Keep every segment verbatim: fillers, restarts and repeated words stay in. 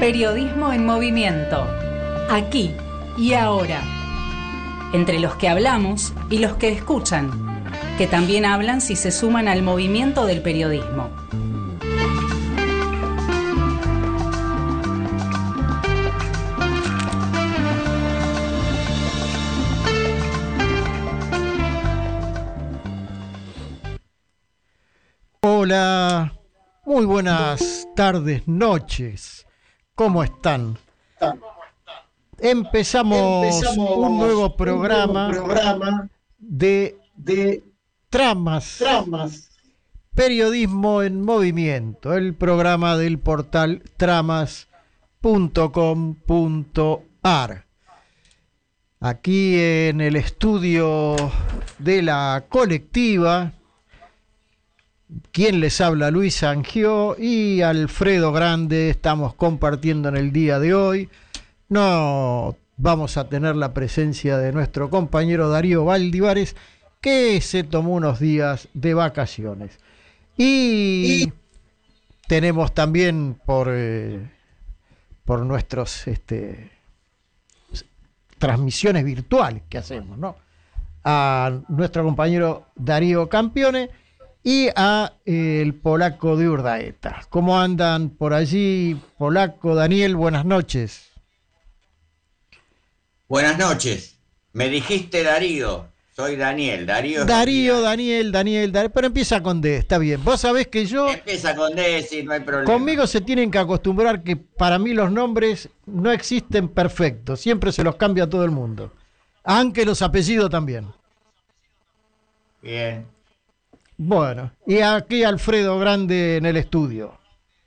Periodismo en movimiento. Aquí y ahora. Entre los que hablamos y los que escuchan, que también hablan si se suman al movimiento del periodismo. Hola, muy buenas tardes, noches. ¿Cómo están? Empezamos, Empezamos un nuevo programa, un nuevo programa de, de tramas, tramas, periodismo en movimiento, el programa del portal tramas punto com punto a r. Aquí en el estudio de la colectiva, quien les habla, Luis Angió y Alfredo Grande, estamos compartiendo en el día de hoy. No vamos a tener la presencia de nuestro compañero Darío Valdivares, que se tomó unos días de vacaciones. Y, y... tenemos también por, eh, por nuestros este, transmisiones virtuales que hacemos, ¿no?, a nuestro compañero Darío Campione y a eh, el polaco de Urdaeta. ¿Cómo andan por allí, polaco? Daniel, buenas noches. Buenas noches. Me dijiste Darío. Soy Daniel. Darío. Darío, Daniel, Daniel, Daniel. Pero empieza con D, está bien. Vos sabés que yo... Empieza con D, sí, no hay problema. Conmigo se tienen que acostumbrar que para mí los nombres no existen perfectos. Siempre se los cambia a todo el mundo. Aunque los apellidos también. Bien. Bueno, y aquí Alfredo Grande en el estudio.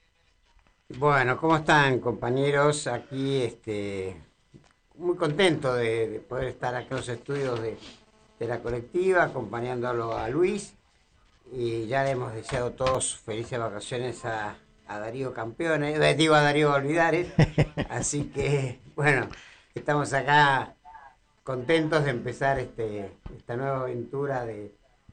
Bueno, ¿cómo están, compañeros? Aquí, este, muy contento de, de poder estar aquí en los estudios de, de la colectiva, acompañándolo a Luis. Y ya le hemos deseado todos felices vacaciones a, a Darío Campione, eh, digo a Darío Valdivares. Así que, bueno, estamos acá contentos de empezar este, esta nueva aventura de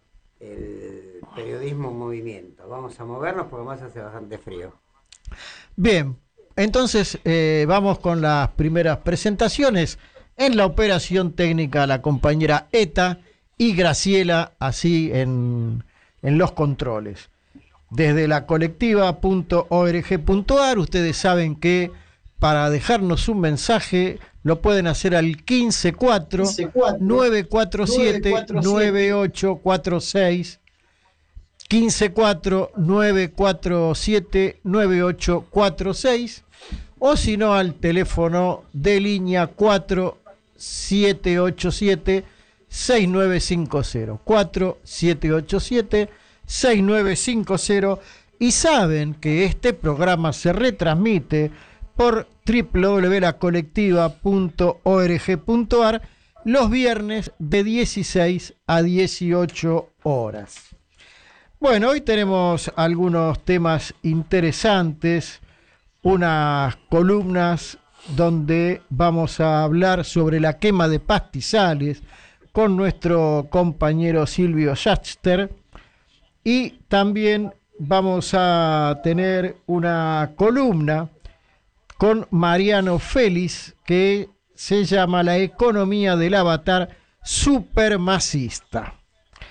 el periodismo en movimiento. Vamos a movernos porque más hace bastante frío. Bien, entonces eh, vamos con las primeras presentaciones. En la operación técnica, la compañera Eta y Graciela, así en, en los controles. Desde la colectiva punto org punto a r, ustedes saben que para dejarnos un mensaje lo pueden hacer al quince cuatro, nueve cuatro siete, nueve ocho cuatro seis, quince cuatro, nueve cuatro siete, nueve ocho cuatro seis, o si no al teléfono de línea cuatro siete ocho siete, seis nueve cinco cero, cuatro siete ocho siete, seis nueve cinco cero, y saben que este programa se retransmite por doble u doble u doble u punto la colectiva punto org punto a r los viernes de dieciséis a dieciocho horas. Bueno, hoy tenemos algunos temas interesantes, unas columnas donde vamos a hablar sobre la quema de pastizales con nuestro compañero Silvio Schachter, y también vamos a tener una columna con Mariano Félix, que se llama La economía del avatar supermasista.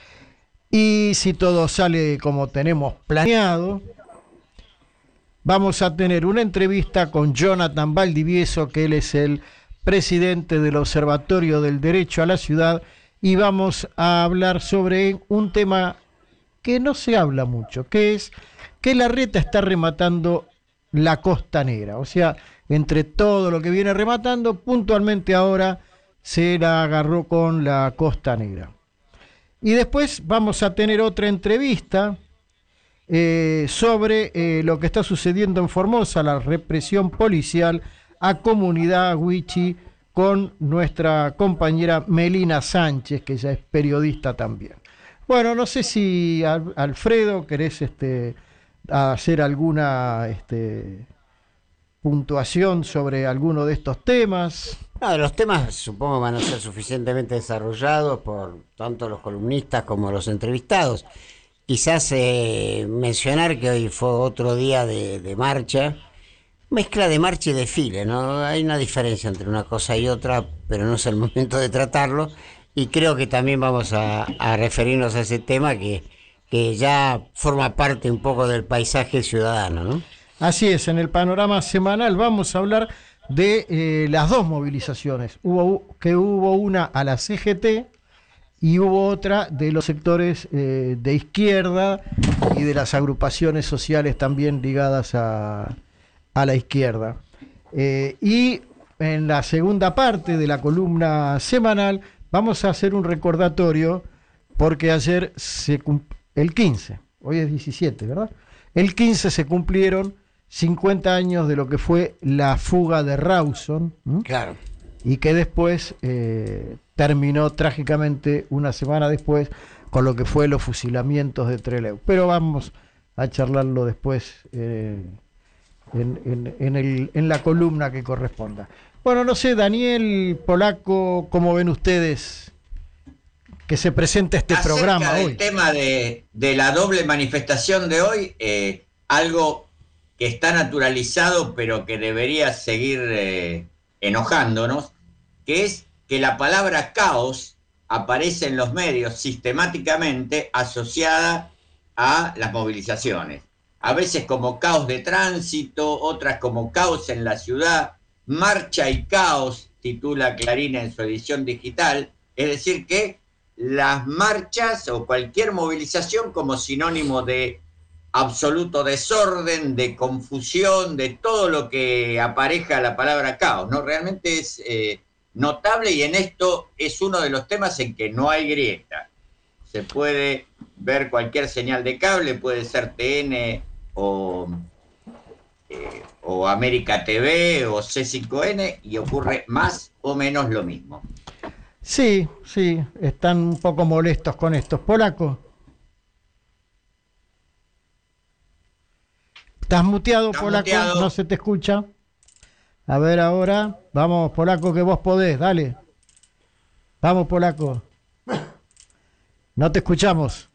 Y si todo sale como tenemos planeado, vamos a tener una entrevista con Jonathan Valdivieso, que él es el presidente del Observatorio del Derecho a la Ciudad, y vamos a hablar sobre un tema que no se habla mucho, que es que Larreta está rematando la costanera. O sea, entre todo lo que viene rematando, puntualmente ahora se la agarró con la costanera. Y después vamos a tener otra entrevista eh, sobre eh, lo que está sucediendo en Formosa, la represión policial a comunidad huichi, con nuestra compañera Melina Sánchez, que ya es periodista también. Bueno, no sé si Alfredo querés este, hacer alguna este, puntuación sobre alguno de estos temas. No, los temas supongo van a ser suficientemente desarrollados por tanto los columnistas como los entrevistados. Quizás eh, mencionar que hoy fue otro día de, de marcha Mezcla de marcha y desfile, ¿no? Hay una diferencia entre una cosa y otra, pero no es el momento de tratarlo. Y creo que también vamos a, a referirnos a ese tema que, que ya forma parte un poco del paisaje ciudadano, ¿no? Así es, en el panorama semanal vamos a hablar de eh, las dos movilizaciones. Hubo que hubo una a la C G T y hubo otra de los sectores eh, de izquierda y de las agrupaciones sociales también ligadas a, a la izquierda. Eh, y en la segunda parte de la columna semanal vamos a hacer un recordatorio porque ayer se cumplió el quince, hoy es diecisiete, ¿verdad? El quince se cumplieron cincuenta años de lo que fue la fuga de Rawson. ¿m? Claro. Y que después eh, terminó trágicamente una semana después con lo que fue los fusilamientos de Trelew. Pero vamos a charlarlo después eh, en, en, en, el, en la columna que corresponda. Bueno, no sé, Daniel, Polaco, ¿cómo ven ustedes que se presenta este Acerca programa del hoy? tema de, de la doble manifestación de hoy, eh, algo que está naturalizado pero que debería seguir eh, enojándonos, que es que la palabra caos aparece en los medios sistemáticamente asociada a las movilizaciones. A veces como caos de tránsito, otras como caos en la ciudad, marcha y caos, titula Clarín en su edición digital, es decir que las marchas o cualquier movilización como sinónimo de absoluto desorden, de confusión, de todo lo que apareja la palabra caos, ¿no? Realmente es eh, notable y en esto es uno de los temas en que no hay grieta. Se puede ver cualquier señal de cable, puede ser T N o, eh, o América T V o C cinco N y ocurre más o menos lo mismo. Sí, sí, están un poco molestos con estos. Polaco. ¿Estás muteado, ¿Estás Polaco? muteado? No se te escucha. A ver ahora. Vamos, Polaco, que vos podés, dale. Vamos, Polaco. No te escuchamos.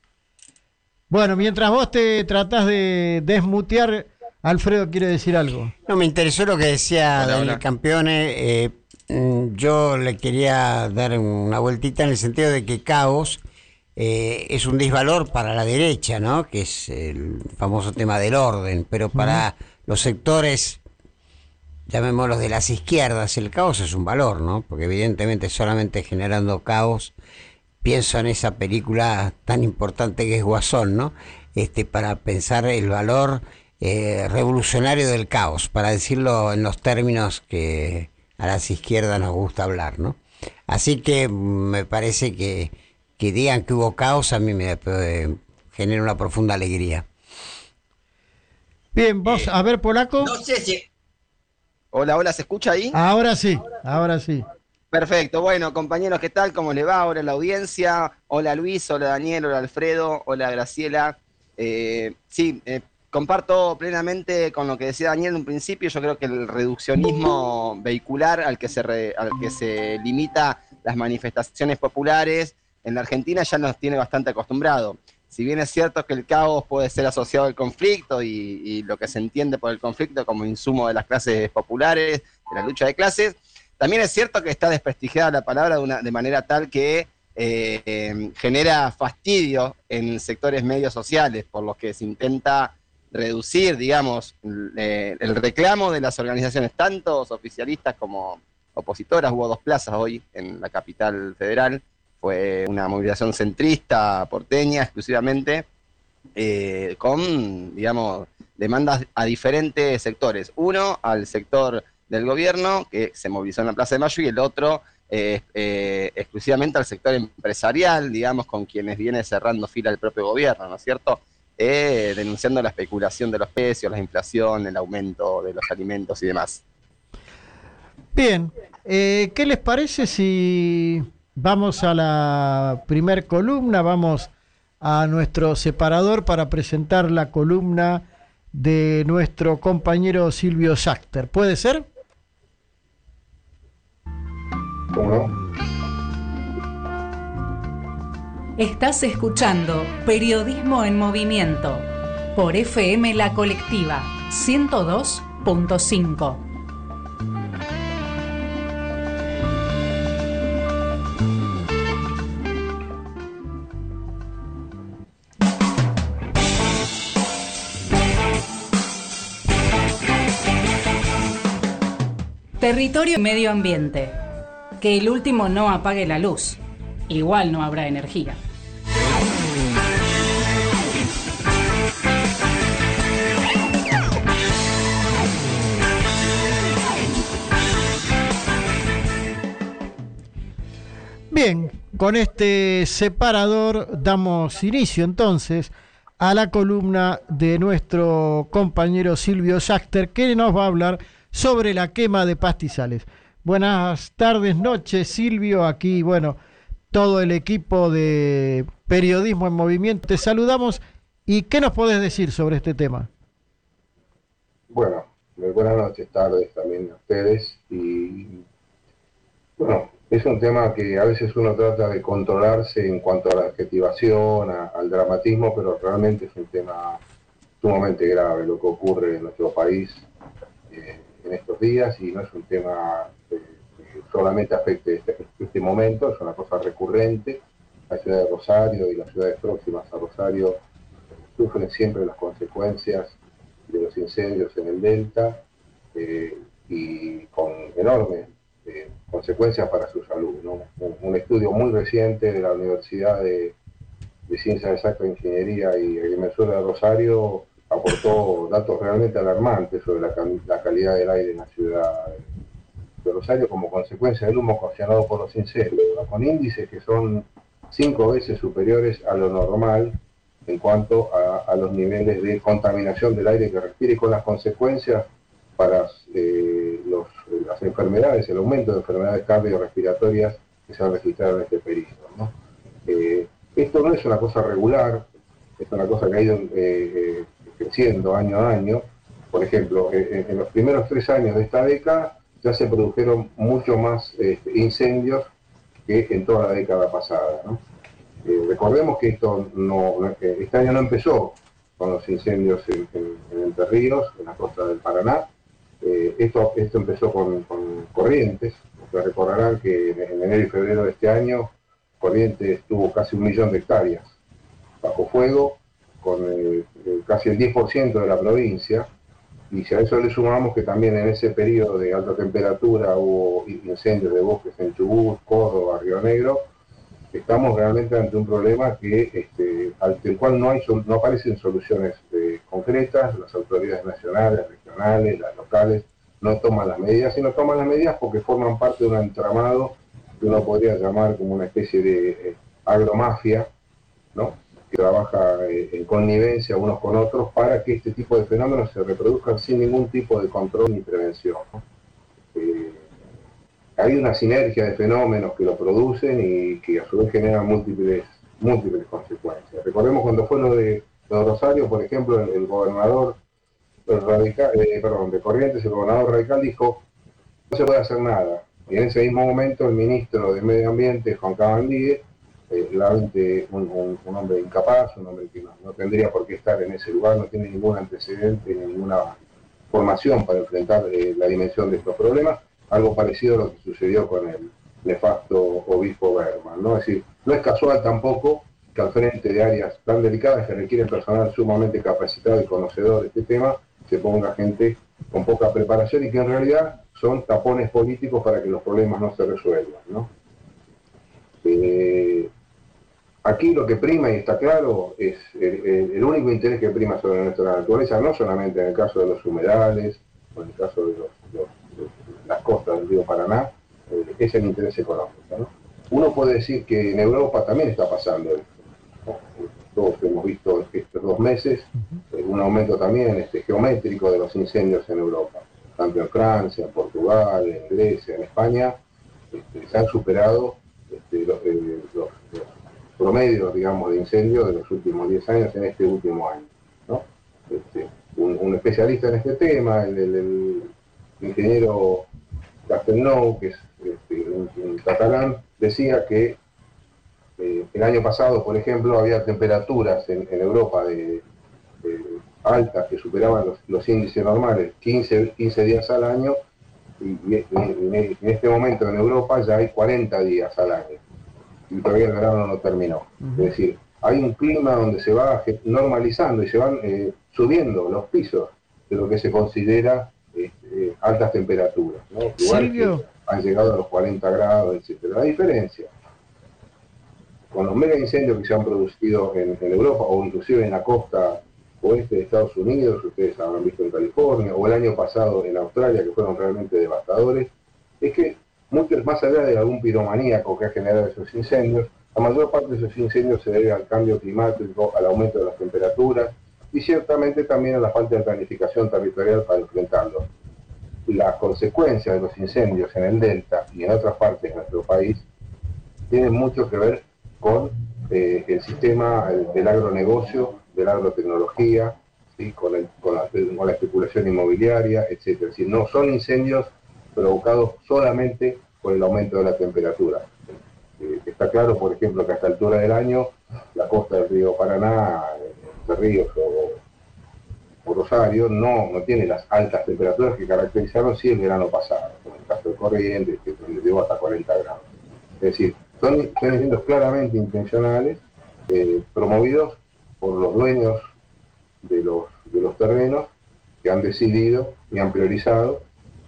Bueno, mientras vos te tratás de desmutear, Alfredo quiere decir algo. No, me interesó lo que decía Hola, Daniel hola. Campione. Eh, mm, yo le quería dar una vueltita en el sentido de que caos eh, es un disvalor para la derecha, ¿no? Que es el famoso tema del orden, pero para uh-huh. los sectores, llamémoslos de las izquierdas, el caos es un valor, ¿no? Porque evidentemente solamente generando caos, pienso en esa película tan importante que es Guasón, ¿no? Este, para pensar el valor eh, revolucionario del caos, para decirlo en los términos que a las izquierdas nos gusta hablar, ¿no? Así que me parece que, que digan que hubo caos a mí me eh, genera una profunda alegría. Bien, vos, Eh, a ver, Polaco. No sé si... Hola, hola, ¿se escucha ahí? Ahora sí, ahora sí. Perfecto, bueno, compañeros, ¿qué tal? ¿Cómo le va? Hola la audiencia, hola Luis, hola Daniel, hola Alfredo, hola Graciela. Eh, sí, eh, comparto plenamente con lo que decía Daniel en un principio. Yo creo que el reduccionismo vehicular al que se, re, al que se limita las manifestaciones populares en la Argentina ya nos tiene bastante acostumbrado. Si bien es cierto que el caos puede ser asociado al conflicto y, y lo que se entiende por el conflicto como insumo de las clases populares, de la lucha de clases, también es cierto que está desprestigiada la palabra de, una, de manera tal que eh, eh, genera fastidio en sectores medios sociales, por los que se intenta reducir, digamos, eh, el reclamo de las organizaciones, tanto oficialistas como opositoras. Hubo dos plazas hoy en la capital federal. Fue una movilización centrista, porteña, exclusivamente, eh, con, digamos, demandas a diferentes sectores. Uno, al sector del gobierno, que se movilizó en la Plaza de Mayo, y el otro, eh, eh, exclusivamente al sector empresarial, digamos, con quienes viene cerrando fila el propio gobierno, ¿no es cierto? Eh, denunciando la especulación de los precios, la inflación, el aumento de los alimentos y demás. Bien, eh, ¿qué les parece si vamos a la primer columna? Vamos a nuestro separador para presentar la columna de nuestro compañero Silvio Schachter. ¿Puede ser? ¿Cómo no? Estás escuchando Periodismo en Movimiento por F M La Colectiva ciento dos punto cinco. Territorio y medio ambiente. Que el último no apague la luz. Igual no habrá energía. Bien, con este separador damos inicio entonces a la columna de nuestro compañero Silvio Schachter, que nos va a hablar sobre la quema de pastizales. Buenas tardes, noches, Silvio. Aquí, bueno, todo el equipo de Periodismo en Movimiento. Te saludamos. ¿Y qué nos podés decir sobre este tema? Bueno, buenas noches, tardes también a ustedes. Y bueno, es un tema que a veces uno trata de controlarse en cuanto a la adjetivación, a, al dramatismo, pero realmente es un tema sumamente grave lo que ocurre en nuestro país eh, en estos días, y no es un tema eh, que solamente afecte este, este momento, es una cosa recurrente. La ciudad de Rosario y las ciudades próximas a Rosario eh, sufren siempre las consecuencias de los incendios en el Delta eh, y con enormes eh, consecuencias para su salud, ¿no? Un, un estudio muy reciente de la Universidad de, de Ciencias Exactas, Ingeniería y Agrimensura de Rosario aportó datos realmente alarmantes sobre la, la calidad del aire en la ciudad de Rosario como consecuencia del humo ocasionado por los incendios, ¿no? Con índices que son cinco veces superiores a lo normal en cuanto a, a los niveles de contaminación del aire que respira, y con las consecuencias para eh, los, las enfermedades, el aumento de enfermedades cardiorrespiratorias que se han registrado en este periodo, ¿no? Eh, esto no es una cosa regular, es una cosa que ha ido eh, eh, creciendo año a año. Por ejemplo, eh, en los primeros tres años de esta década ya se produjeron mucho más eh, incendios que en toda la década pasada, ¿no? Eh, recordemos que esto no, no, este año no empezó con los incendios en, en, en Entre Ríos, en la costa del Paraná. Eh, esto, esto empezó con, con Corrientes. Ustedes recordarán que en, en enero y febrero de este año Corrientes tuvo casi un millón de hectáreas bajo fuego, con eh, casi el diez por ciento de la provincia. Y si a eso le sumamos que también en ese periodo de alta temperatura hubo incendios de bosques en Chubut, Córdoba, Río Negro, estamos realmente ante un problema que, este, al cual no, hay, no aparecen soluciones eh, concretas. Las autoridades nacionales, regionales, las locales no toman las medidas, y no toman las medidas porque forman parte de un entramado que uno podría llamar como una especie de eh, agromafia, ¿no? Que trabaja eh, en connivencia unos con otros para que este tipo de fenómenos se reproduzcan sin ningún tipo de control ni prevención, ¿no? Eh, hay una sinergia de fenómenos que lo producen y que a su vez generan múltiples, múltiples consecuencias. Recordemos cuando fue lo de, lo de Rosario, por ejemplo, el, el gobernador el radical, eh, perdón, de Corrientes, el gobernador radical dijo no se puede hacer nada. Y en ese mismo momento el ministro de Medio Ambiente, Juan Cabandier, eh, realmente un, un, un hombre incapaz, un hombre que no, no tendría por qué estar en ese lugar, no tiene ningún antecedente, ninguna formación para enfrentar eh, la dimensión de estos problemas. Algo parecido a lo que sucedió con el nefasto obispo Berman, ¿no? Es decir, no es casual tampoco que al frente de áreas tan delicadas que requieren personal sumamente capacitado y conocedor de este tema, se ponga gente con poca preparación y que en realidad son tapones políticos para que los problemas no se resuelvan, ¿no? Eh, aquí lo que prima, y está claro, es el, el, el único interés que prima sobre nuestra naturaleza, no solamente en el caso de los humedales o en el caso de los, los las costas del río Paraná, eh, es el interés económico, ¿no? Uno puede decir que en Europa también está pasando esto, ¿no? Todos hemos visto estos dos meses eh, un aumento también este, geométrico de los incendios en Europa, tanto en Francia, en Portugal, en Grecia, en España. Este, se han superado este, los, eh, los, los promedios, digamos, de incendios de los últimos diez años en este último año, ¿no? Este, un, un especialista en este tema, el, el, el ingeniero Castelnau, que es este, un, un catalán, decía que eh, el año pasado, por ejemplo, había temperaturas en, en Europa de, de altas que superaban los, los índices normales quince, quince días al año, y, y, y en este momento en Europa ya hay cuarenta días al año, y todavía el verano no terminó. Uh-huh. Es decir, hay un clima donde se va normalizando y se van eh, subiendo los pisos de lo que se considera este, altas temperaturas, ¿no? Lugares que han llegado a los cuarenta grados, etcétera. La diferencia con los mega incendios que se han producido en, en Europa, o inclusive en la costa oeste de Estados Unidos, ustedes habrán visto en California, o el año pasado en Australia, que fueron realmente devastadores, es que muchos, más allá de algún piromaníaco que ha generado esos incendios, la mayor parte de esos incendios se debe al cambio climático, al aumento de las temperaturas, y ciertamente también a la falta de planificación territorial para enfrentarlos. Las consecuencias de los incendios en el Delta y en otras partes de nuestro país tienen mucho que ver con eh, el sistema el, del agronegocio, de la agrotecnología, ¿sí? con, el, con, la, con la especulación inmobiliaria, etcétera. Es decir, no son incendios provocados solamente por el aumento de la temperatura. Eh, está claro, por ejemplo, que a esta altura del año, la costa del río Paraná, de Ríos o, o Rosario, no, no tiene las altas temperaturas que caracterizaron sí el verano pasado, como el caso de Corrientes, que llegó hasta cuarenta grados. Es decir, son, son incendios claramente intencionales, eh, promovidos por los dueños de los, de los terrenos, que han decidido y han priorizado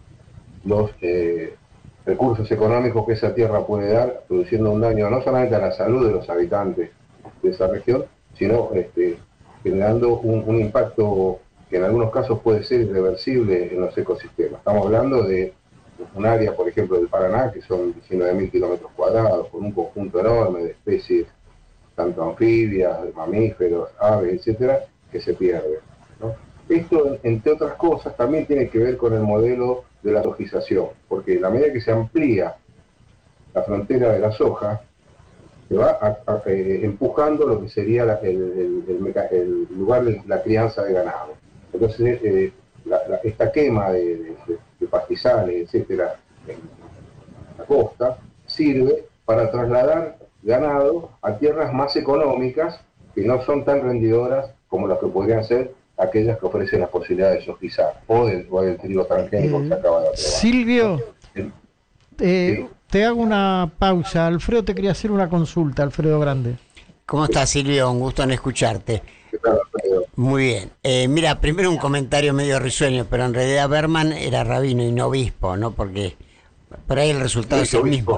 los eh, recursos económicos que esa tierra puede dar, produciendo un daño no solamente a la salud de los habitantes de esa región, sino este, generando un, un impacto que en algunos casos puede ser irreversible en los ecosistemas. Estamos hablando de un área, por ejemplo, del Paraná, que son diecinueve mil kilómetros cuadrados, con un conjunto enorme de especies, tanto anfibias, mamíferos, aves, etcétera, que se pierden, ¿no? Esto, entre otras cosas, también tiene que ver con el modelo de la sojización, porque a la medida que se amplía la frontera de la soja, se va a, a, eh, empujando lo que sería la, el, el, el, el lugar de la crianza de ganado. Entonces, eh, la, la, esta quema de, de, de pastizales, etcétera, en la costa, sirve para trasladar ganado a tierras más económicas, que no son tan rendidoras como las que podrían ser aquellas que ofrecen las posibilidades de sojizar, o del, o del trigo transgénico eh, que se acaba de aprobar. Silvio, eh, eh, sí. Te hago una pausa. Alfredo te quería hacer una consulta, Alfredo Grande. ¿Cómo estás, Silvio? Un gusto en escucharte. ¿Qué tal, Alfredo? Muy bien. Eh, mira, primero un comentario medio risueño, pero en realidad Berman era rabino y no obispo, ¿no? Porque por ahí el resultado es el mismo.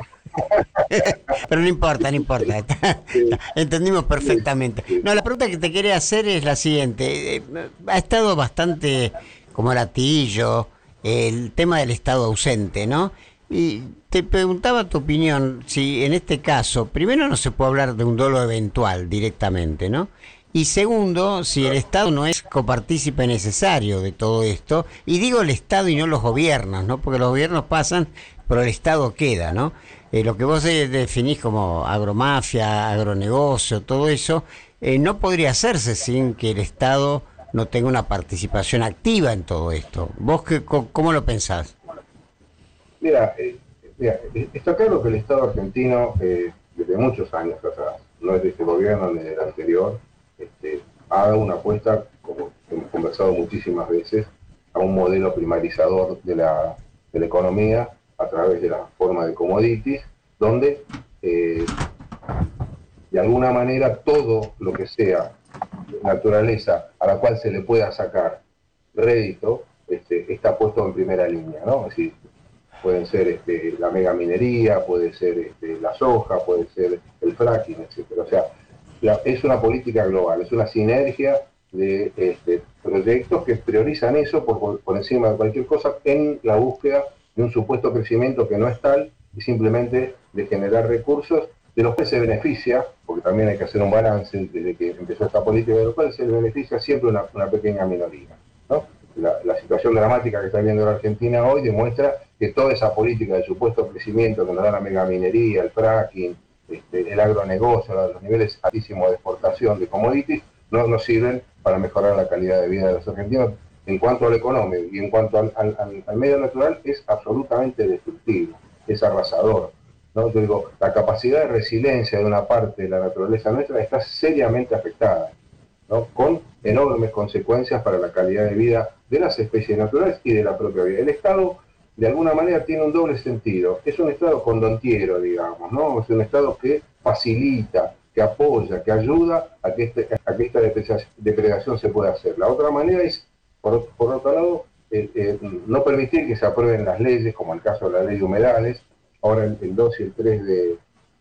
Pero no importa, no importa. Sí. Entendimos perfectamente. No, la pregunta que te quería hacer es la siguiente. Ha estado bastante como latillo el tema del Estado ausente, ¿no? Y te preguntaba tu opinión, si en este caso, primero no se puede hablar de un dolo eventual directamente, ¿no? Y segundo, si el Estado no es copartícipe necesario de todo esto, y digo el Estado y no los gobiernos, ¿no? Porque los gobiernos pasan, pero el Estado queda, ¿no? Eh, lo que vos definís como agromafia, agronegocio, todo eso, eh, no podría hacerse sin que el Estado no tenga una participación activa en todo esto. ¿Vos qué, cómo lo pensás? Mira, eh, mira, está claro que el Estado argentino, eh, desde muchos años atrás, no es de este gobierno ni del anterior, este, ha dado una apuesta, como hemos conversado muchísimas veces, a un modelo primarizador de la, de la economía a través de la forma de commodities, donde eh, de alguna manera todo lo que sea naturaleza a la cual se le pueda sacar rédito este, está puesto en primera línea, ¿no? Es decir, pueden ser este, la megaminería, puede ser este, la soja, puede ser el fracking, etcétera. O sea, la, es una política global, es una sinergia de este, proyectos que priorizan eso por, por encima de cualquier cosa en la búsqueda de un supuesto crecimiento que no es tal y simplemente de generar recursos de los que se beneficia, porque también hay que hacer un balance desde que empezó esta política, de los cuales se beneficia siempre una, una pequeña minoría, ¿no? La, la situación dramática que está viviendo la Argentina hoy demuestra que toda esa política de supuesto crecimiento que nos da la megaminería, el fracking, este, el agronegocio, los niveles altísimos de exportación de commodities, no nos sirven para mejorar la calidad de vida de los argentinos. En cuanto al económico y en cuanto al, al, al medio natural, es absolutamente destructivo, es arrasador, ¿no? Yo digo, la capacidad de resiliencia de una parte de la naturaleza nuestra está seriamente afectada. ¿no? Con enormes consecuencias para la calidad de vida de las especies naturales y de la propia vida. El Estado, de alguna manera, tiene un doble sentido. Es un Estado condontiero, digamos, ¿no? Es un Estado que facilita, que apoya, que ayuda a que, este, a que esta depredación se pueda hacer. La otra manera es, por, por otro lado, eh, eh, no permitir que se aprueben las leyes, como el caso de la ley de humedales. Ahora el, el dos y el tres de,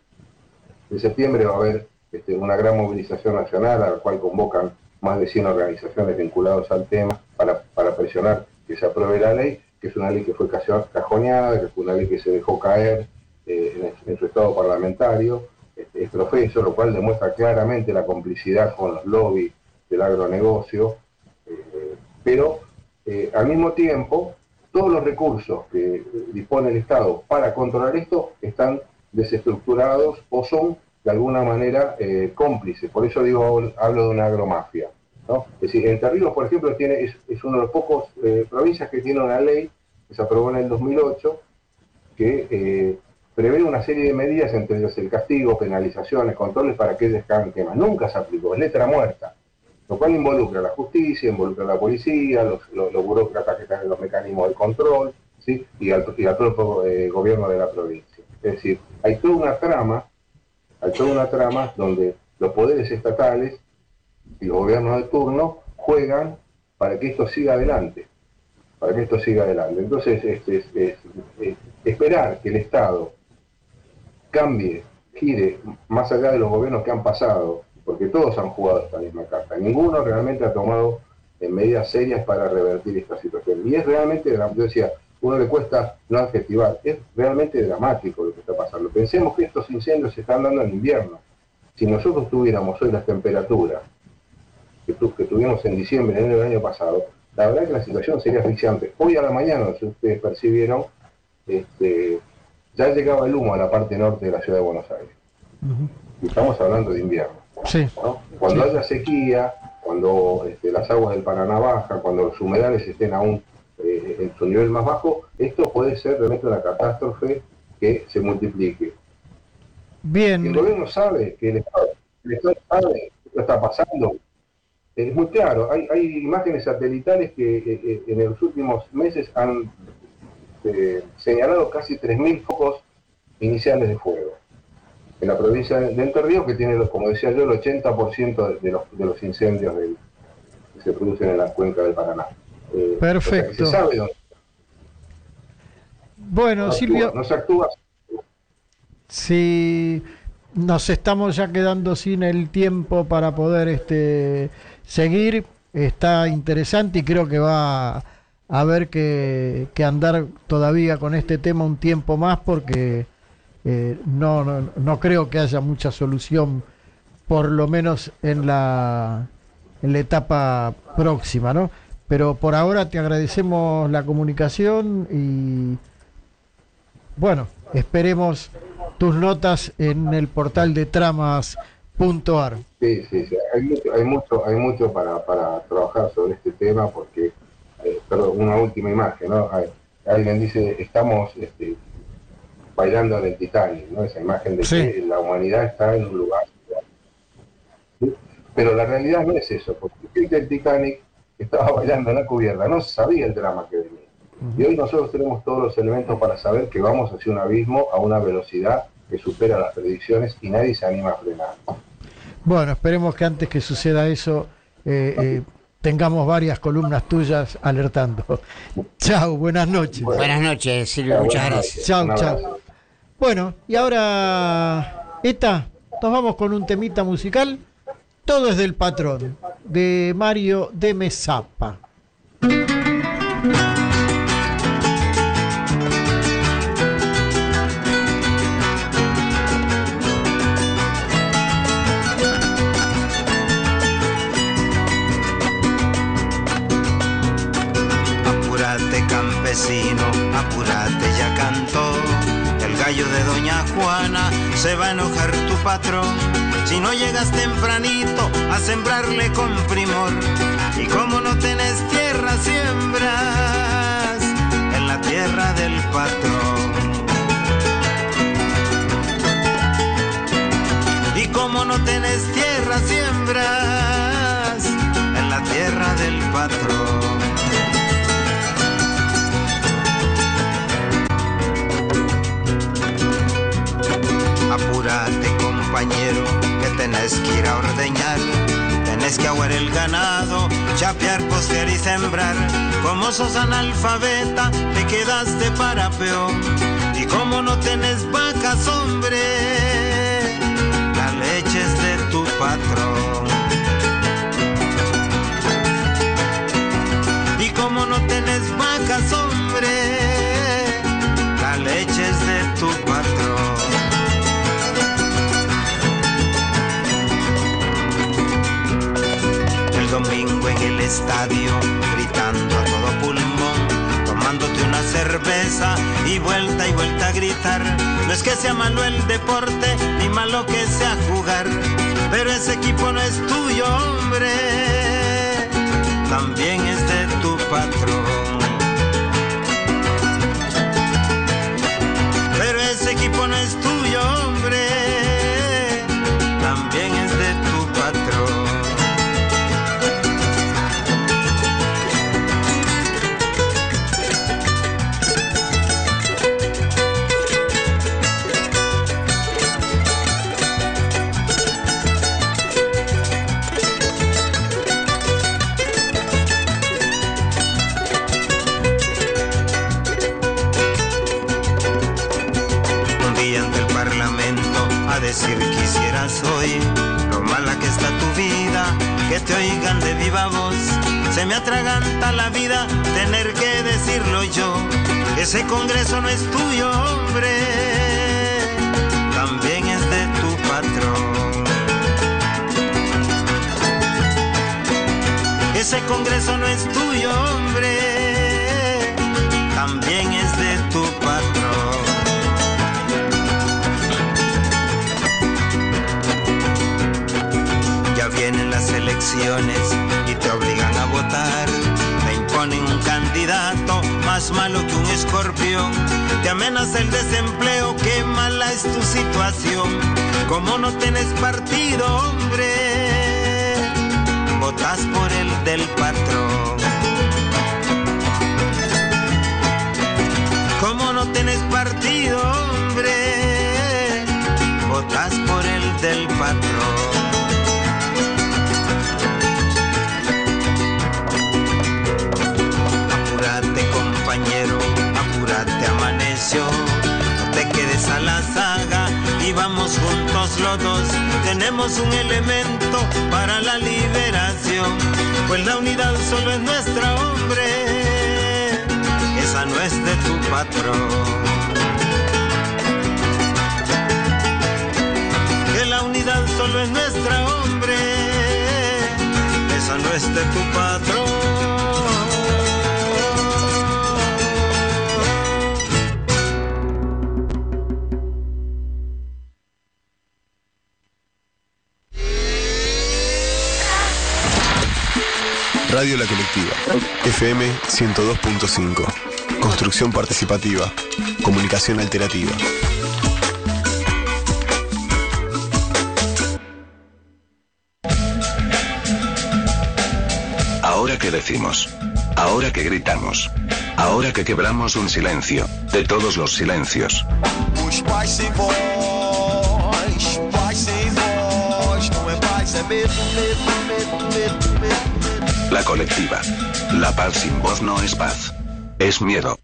de septiembre va a haber este, una gran movilización nacional a la cual convocan más de cien organizaciones vinculadas al tema para, para presionar que se apruebe la ley, que es una ley que fue cajoneada, que fue una ley que se dejó caer eh, en, en su estado parlamentario, este, es profeso, lo cual demuestra claramente la complicidad con los lobbies del agronegocio, eh, pero eh, al mismo tiempo todos los recursos que dispone el Estado para controlar esto están desestructurados o son de alguna manera eh, cómplices. Por eso digo, hablo de una agromafia, ¿no? Es decir, Entre Ríos, por ejemplo, tiene, es, es uno de los pocos eh, provincias que tiene una ley que se aprobó en el dos mil ocho que eh, prevé una serie de medidas, entre ellas el castigo, penalizaciones, controles para aquellos que hagan quemas. Nunca se aplicó, es letra muerta, lo cual involucra a la justicia, involucra a la policía, los, los, los burócratas que están en los mecanismos de control, ¿sí? y, al, y al propio eh, gobierno de la provincia. Es decir, hay toda una trama, hay toda una trama donde los poderes estatales y los gobiernos de turno juegan para que esto siga adelante, para que esto siga adelante. Entonces, este, es, es, es, esperar que el Estado cambie, gire más allá de los gobiernos que han pasado, porque todos han jugado esta misma carta. Ninguno realmente ha tomado eh, medidas serias para revertir esta situación. Y es realmente, yo decía, uno le cuesta no adjetivar, es realmente dramático lo que está pasando. Pensemos que estos incendios se están dando en invierno. Si nosotros tuviéramos hoy las temperaturas que, tu, que tuvimos en diciembre, en el año pasado, la verdad que la situación sería asfixiante. Hoy a la mañana, si ustedes percibieron, este, ya llegaba el humo a la parte norte de la ciudad de Buenos Aires. Uh-huh. Y estamos hablando de invierno. Sí. ¿No? Cuando sí. haya sequía, cuando este, las aguas del Paraná bajan, cuando los humedales estén aún eh, en su nivel más bajo, esto puede ser realmente una catástrofe que se multiplique. Bien. El gobierno sabe que el Estado, el Estado sabe que esto está pasando. Es muy claro, hay, hay imágenes satelitales que eh, en los últimos meses han eh, señalado casi tres mil focos iniciales de fuego en la provincia de Entre Ríos, que tiene, los, como decía yo, el ochenta por ciento de, de, los, de los incendios del, que se producen en la cuenca del Paraná. Eh, Perfecto. O sea, se sabe dónde. Bueno, no Silvio, actúa, no se actúa. Si nos estamos ya quedando sin el tiempo para poder este seguir, está interesante y creo que va a haber que, que andar todavía con este tema un tiempo más porque eh, no, no, no creo que haya mucha solución, por lo menos en la, en la etapa próxima, ¿no? Pero por ahora te agradecemos la comunicación y bueno, esperemos tus notas en el portal de tramas punto ar. Sí, sí, sí. Hay mucho, hay mucho, hay mucho para, para trabajar sobre este tema porque, eh, perdón, una última imagen, ¿no? Hay, alguien dice, estamos este, bailando en el Titanic, ¿no? Esa imagen de sí. que la humanidad está en un lugar. ¿Sí? Pero la realidad no es eso, porque el Titanic estaba bailando en la cubierta, no se sabía el drama que venía. Uh-huh. Y hoy nosotros tenemos todos los elementos para saber que vamos hacia un abismo a una velocidad que supera las predicciones y nadie se anima a frenar. Bueno, esperemos que antes que suceda eso eh, eh, tengamos varias columnas tuyas alertando. Chao, buenas noches. Bueno, buenas noches, Silvio, muchas gracias. Chao, chao. Bueno, y ahora, Eta, nos vamos con un temita musical. Todo es del Patrón, de Mario de Mesapa. Apúrate, ya cantó el gallo de doña Juana, se va a enojar tu patrón si no llegas tempranito a sembrarle con primor. Y como no tenés tierra, siembras en la tierra del patrón. Y como no tenés tierra, siembras compañero, que tenés que ir a ordeñar. Tenés que aguar el ganado, chapear, postear y sembrar. Como sos analfabeta, te quedaste para peor. Y como no tenés vacas, hombre, la leche es de tu patrón. Y como no tenés vacas, hombre, la leche es de tu patrón. El domingo en el estadio, gritando a todo pulmón, tomándote una cerveza y vuelta y vuelta a gritar. No es que sea malo el deporte, ni malo que sea jugar, pero ese equipo no es tuyo, hombre, también es de tu patrón. Pero ese equipo no es tuyo, hombre, también es de tu patrón. Decir quisieras hoy lo mala que está tu vida, que te oigan de viva voz. Se me atraganta la vida tener que decirlo yo. Ese congreso no es tuyo, hombre, también es de tu patrón. Ese congreso no es tuyo, hombre, también es de tu patrón. Vienen las elecciones y te obligan a votar. Te imponen un candidato más malo que un escorpión. Te amenaza el desempleo, qué mala es tu situación. Como no tienes partido, hombre, votas por el del patrón. Como no tienes partido, hombre, votas por el del patrón. Compañero, apúrate, amaneció, no te quedes a la saga y vamos juntos los dos. Tenemos un elemento para la liberación, pues la unidad solo es nuestra, hombre, esa no es de tu patrón. Que la unidad solo es nuestra, hombre, esa no es de tu patrón. Radio La Colectiva, F M ciento dos punto cinco. Construcción participativa, comunicación alternativa. Ahora que decimos, ahora que gritamos, ahora que quebramos un silencio, de todos los silencios. La Colectiva. La paz sin voz no es paz. Es miedo.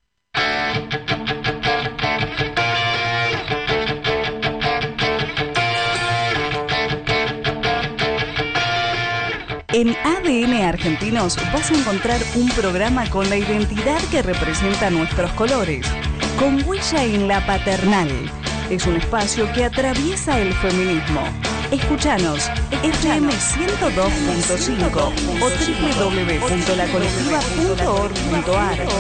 En A D N Argentinos vas a encontrar un programa con la identidad que representa nuestros colores, con huella en la paternal. Es un espacio que atraviesa el feminismo. Escuchanos, F M ciento dos punto cinco o doble u doble u doble u punto la colectiva punto org punto a r.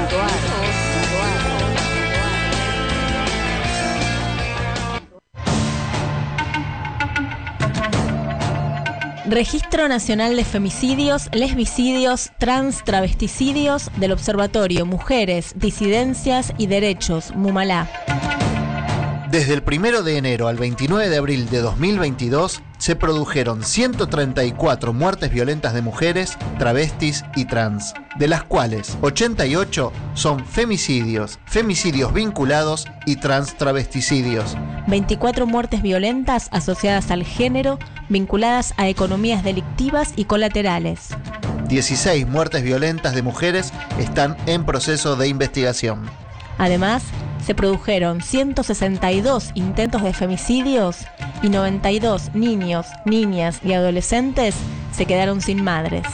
Registro Nacional de Femicidios, Lesbicidios, Trans, Travesticidios del Observatorio Mujeres, Disidencias y Derechos, Mumalá. Desde el primero de enero al veintinueve de abril de dos mil veintidós se produjeron ciento treinta y cuatro muertes violentas de mujeres, travestis y trans, de las cuales ochenta y ocho son femicidios, femicidios vinculados y trans travesticidios, veinticuatro muertes violentas asociadas al género, vinculadas a economías delictivas y colaterales. dieciséis muertes violentas de mujeres están en proceso de investigación. Además, se produjeron ciento sesenta y dos intentos de femicidios y noventa y dos niños, niñas y adolescentes se quedaron sin madres.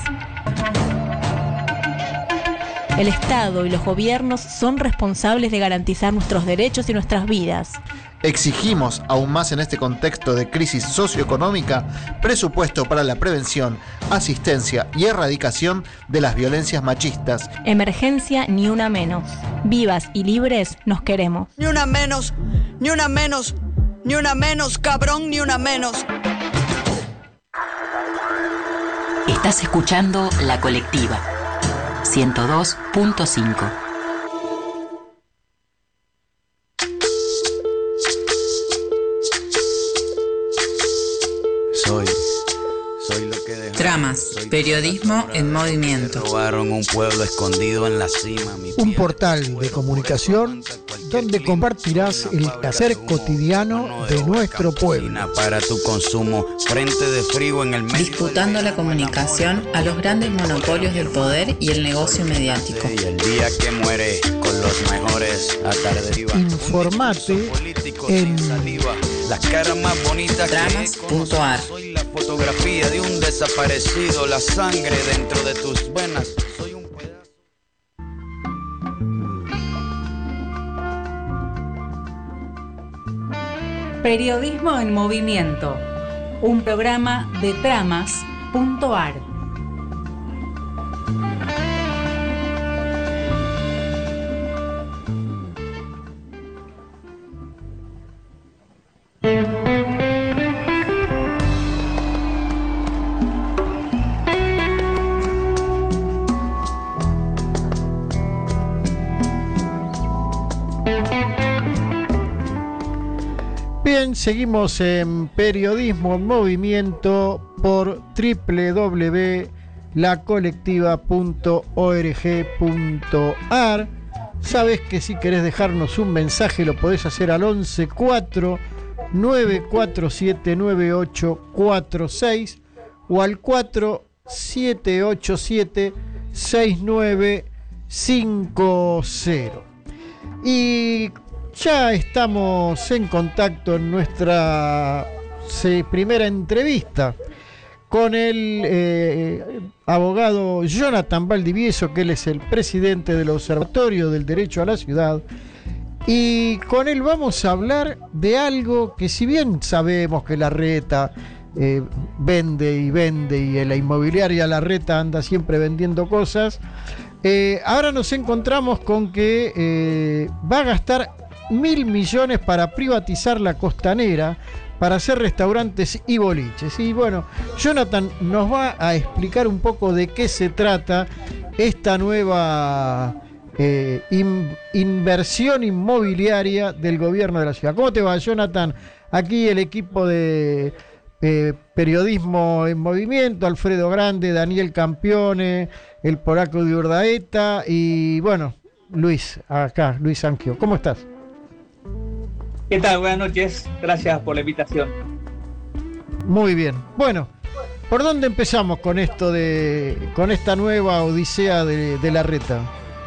El Estado y los gobiernos son responsables de garantizar nuestros derechos y nuestras vidas. Exigimos, aún más en este contexto de crisis socioeconómica, presupuesto para la prevención, asistencia y erradicación de las violencias machistas. Emergencia ni una menos. Vivas y libres nos queremos. Ni una menos, ni una menos, ni una menos, cabrón, ni una menos. Estás escuchando La Colectiva ciento dos punto cinco. Soy, soy lo que dejó. Tramas, periodismo en movimiento. Robaron un pueblo escondido en la cima. Un portal de comunicación donde compartirás el quehacer cotidiano de nuestro pueblo. Para tu consumo, frente de frío en el medio. Disputando la comunicación a los grandes monopolios del poder y el negocio mediático. Y el día que muere con los mejores atardecidos. Informate en las caras más bonitas. Tramas punto ar. Soy la fotografía de un desaparecido, la sangre dentro de tus venas. Soy un pedazo. Periodismo en Movimiento, un programa de Tramas punto ar. Bien, seguimos en Periodismo en Movimiento por doble u doble u doble u punto la colectiva punto org punto ar. Sabes que si querés dejarnos un mensaje lo podés hacer al once cuatro nueve cuatro siete nueve ocho cuatro seis o al cuatro siete ocho siete seis nueve cinco cero. Y ya estamos en contacto en nuestra sí, primera entrevista con el eh, abogado Jonathan Valdivieso, que él es el presidente del Observatorio del Derecho a la Ciudad, y con él vamos a hablar de algo que, si bien sabemos que Larreta eh, vende y vende y en la inmobiliaria Larreta anda siempre vendiendo cosas, eh, ahora nos encontramos con que eh, va a gastar mil millones para privatizar la Costanera, para hacer restaurantes y boliches. Y bueno, Jonathan nos va a explicar un poco de qué se trata esta nueva eh, in, inversión inmobiliaria del gobierno de la ciudad. ¿Cómo te va, Jonathan? Aquí el equipo de eh, Periodismo en Movimiento, Alfredo Grande, Daniel Campione, el polaco de Urdaeta y bueno, Luis, acá, Luis Anquio. ¿Cómo estás? ¿Qué tal? Buenas noches. Gracias por la invitación. Muy bien. Bueno, ¿por dónde empezamos con esto de, con esta nueva odisea de, de Larreta?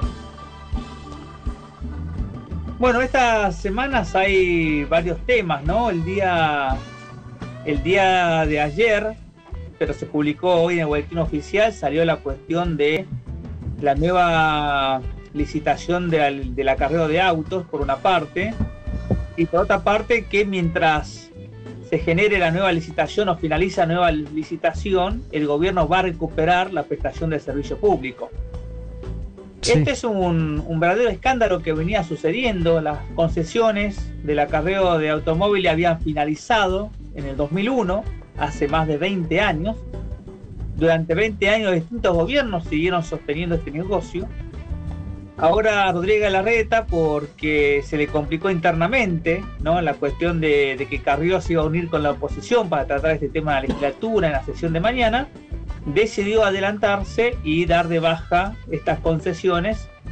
Bueno, estas semanas hay varios temas, ¿no? El día, el día de ayer, pero se publicó hoy en el boletín oficial, salió la cuestión de la nueva licitación del, del acarreo de autos, por una parte. Y por otra parte, que mientras se genere la nueva licitación o finaliza la nueva licitación, el gobierno va a recuperar la prestación del servicio público. Sí. Este es un, un verdadero escándalo que venía sucediendo. Las concesiones del acarreo de automóviles habían finalizado en el dos mil uno, hace más de veinte años. Durante veinte años distintos gobiernos siguieron sosteniendo este negocio. Ahora Rodríguez Larreta, porque se le complicó internamente, ¿no?, la cuestión de, de que Carrió se iba a unir con la oposición para tratar este tema de la legislatura en la sesión de mañana, decidió adelantarse y dar de baja estas concesiones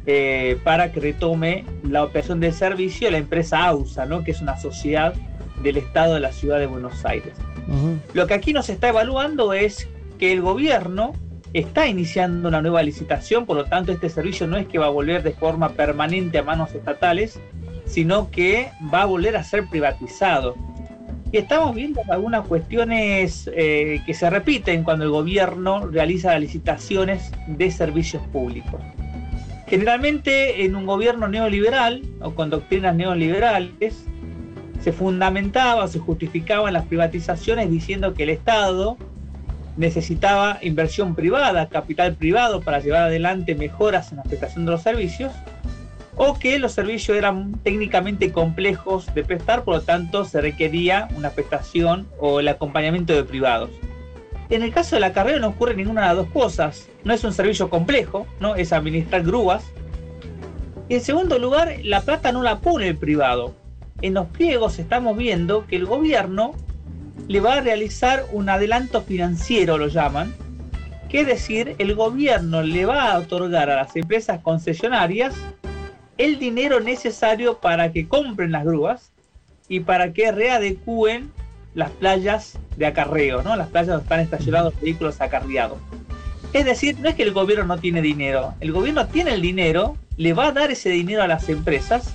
eh, para que retome la operación de servicio la empresa AUSA, ¿no? Que es una sociedad del Estado de la Ciudad de Buenos Aires. Uh-huh. Lo que aquí nos está evaluando es que el gobierno está iniciando una nueva licitación, por lo tanto este servicio no es que va a volver de forma permanente a manos estatales, sino que va a volver a ser privatizado. Y estamos viendo algunas cuestiones eh, que se repiten cuando el gobierno realiza las licitaciones de servicios públicos. Generalmente en un gobierno neoliberal o con doctrinas neoliberales se fundamentaba o se justificaban las privatizaciones diciendo que el Estado necesitaba inversión privada, capital privado para llevar adelante mejoras en la prestación de los servicios, o que los servicios eran técnicamente complejos de prestar, por lo tanto se requería una prestación o el acompañamiento de privados. En el caso del acarreo no ocurre ninguna de las dos cosas. No es un servicio complejo, ¿no? Es administrar grúas. Y en segundo lugar, la plata no la pone el privado. En los pliegos estamos viendo que el gobierno le va a realizar un adelanto financiero, lo llaman, que es decir, el gobierno le va a otorgar a las empresas concesionarias el dinero necesario para que compren las grúas y para que readecúen las playas de acarreo, ¿no? Las playas donde están estacionados vehículos acarreados. Es decir, no es que el gobierno no tiene dinero, el gobierno tiene el dinero, le va a dar ese dinero a las empresas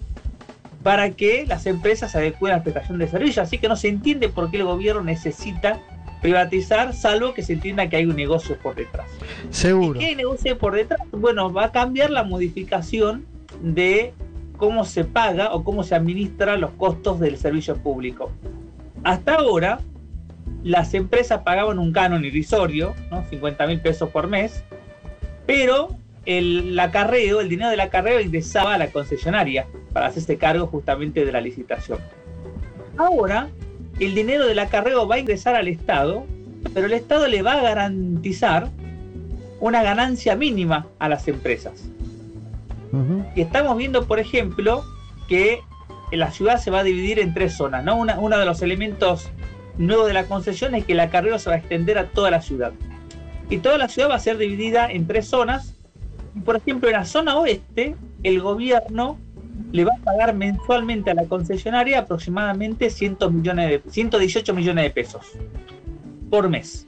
para que las empresas adecúen a la prestación de servicios, así que no se entiende por qué el gobierno necesita privatizar, salvo que se entienda que hay un negocio por detrás. Seguro. ¿Y qué negocio hay por detrás? Bueno, va a cambiar la modificación de cómo se paga o cómo se administra los costos del servicio público. Hasta ahora, las empresas pagaban un canon irrisorio, ¿no? cincuenta mil pesos por mes, pero el acarreo, el dinero del acarreo ingresaba a la concesionaria para hacerse cargo justamente de la licitación. Ahora, el dinero del acarreo va a ingresar al Estado, pero el Estado le va a garantizar una ganancia mínima a las empresas. Uh-huh. Y estamos viendo, por ejemplo, que la ciudad se va a dividir en tres zonas, ¿no? Una, uno de los elementos nuevos de la concesión es que el acarreo se va a extender a toda la ciudad. Y toda la ciudad va a ser dividida en tres zonas. Y, por ejemplo, en la zona oeste, el gobierno le va a pagar mensualmente a la concesionaria aproximadamente cien millones de, ciento dieciocho millones de pesos por mes.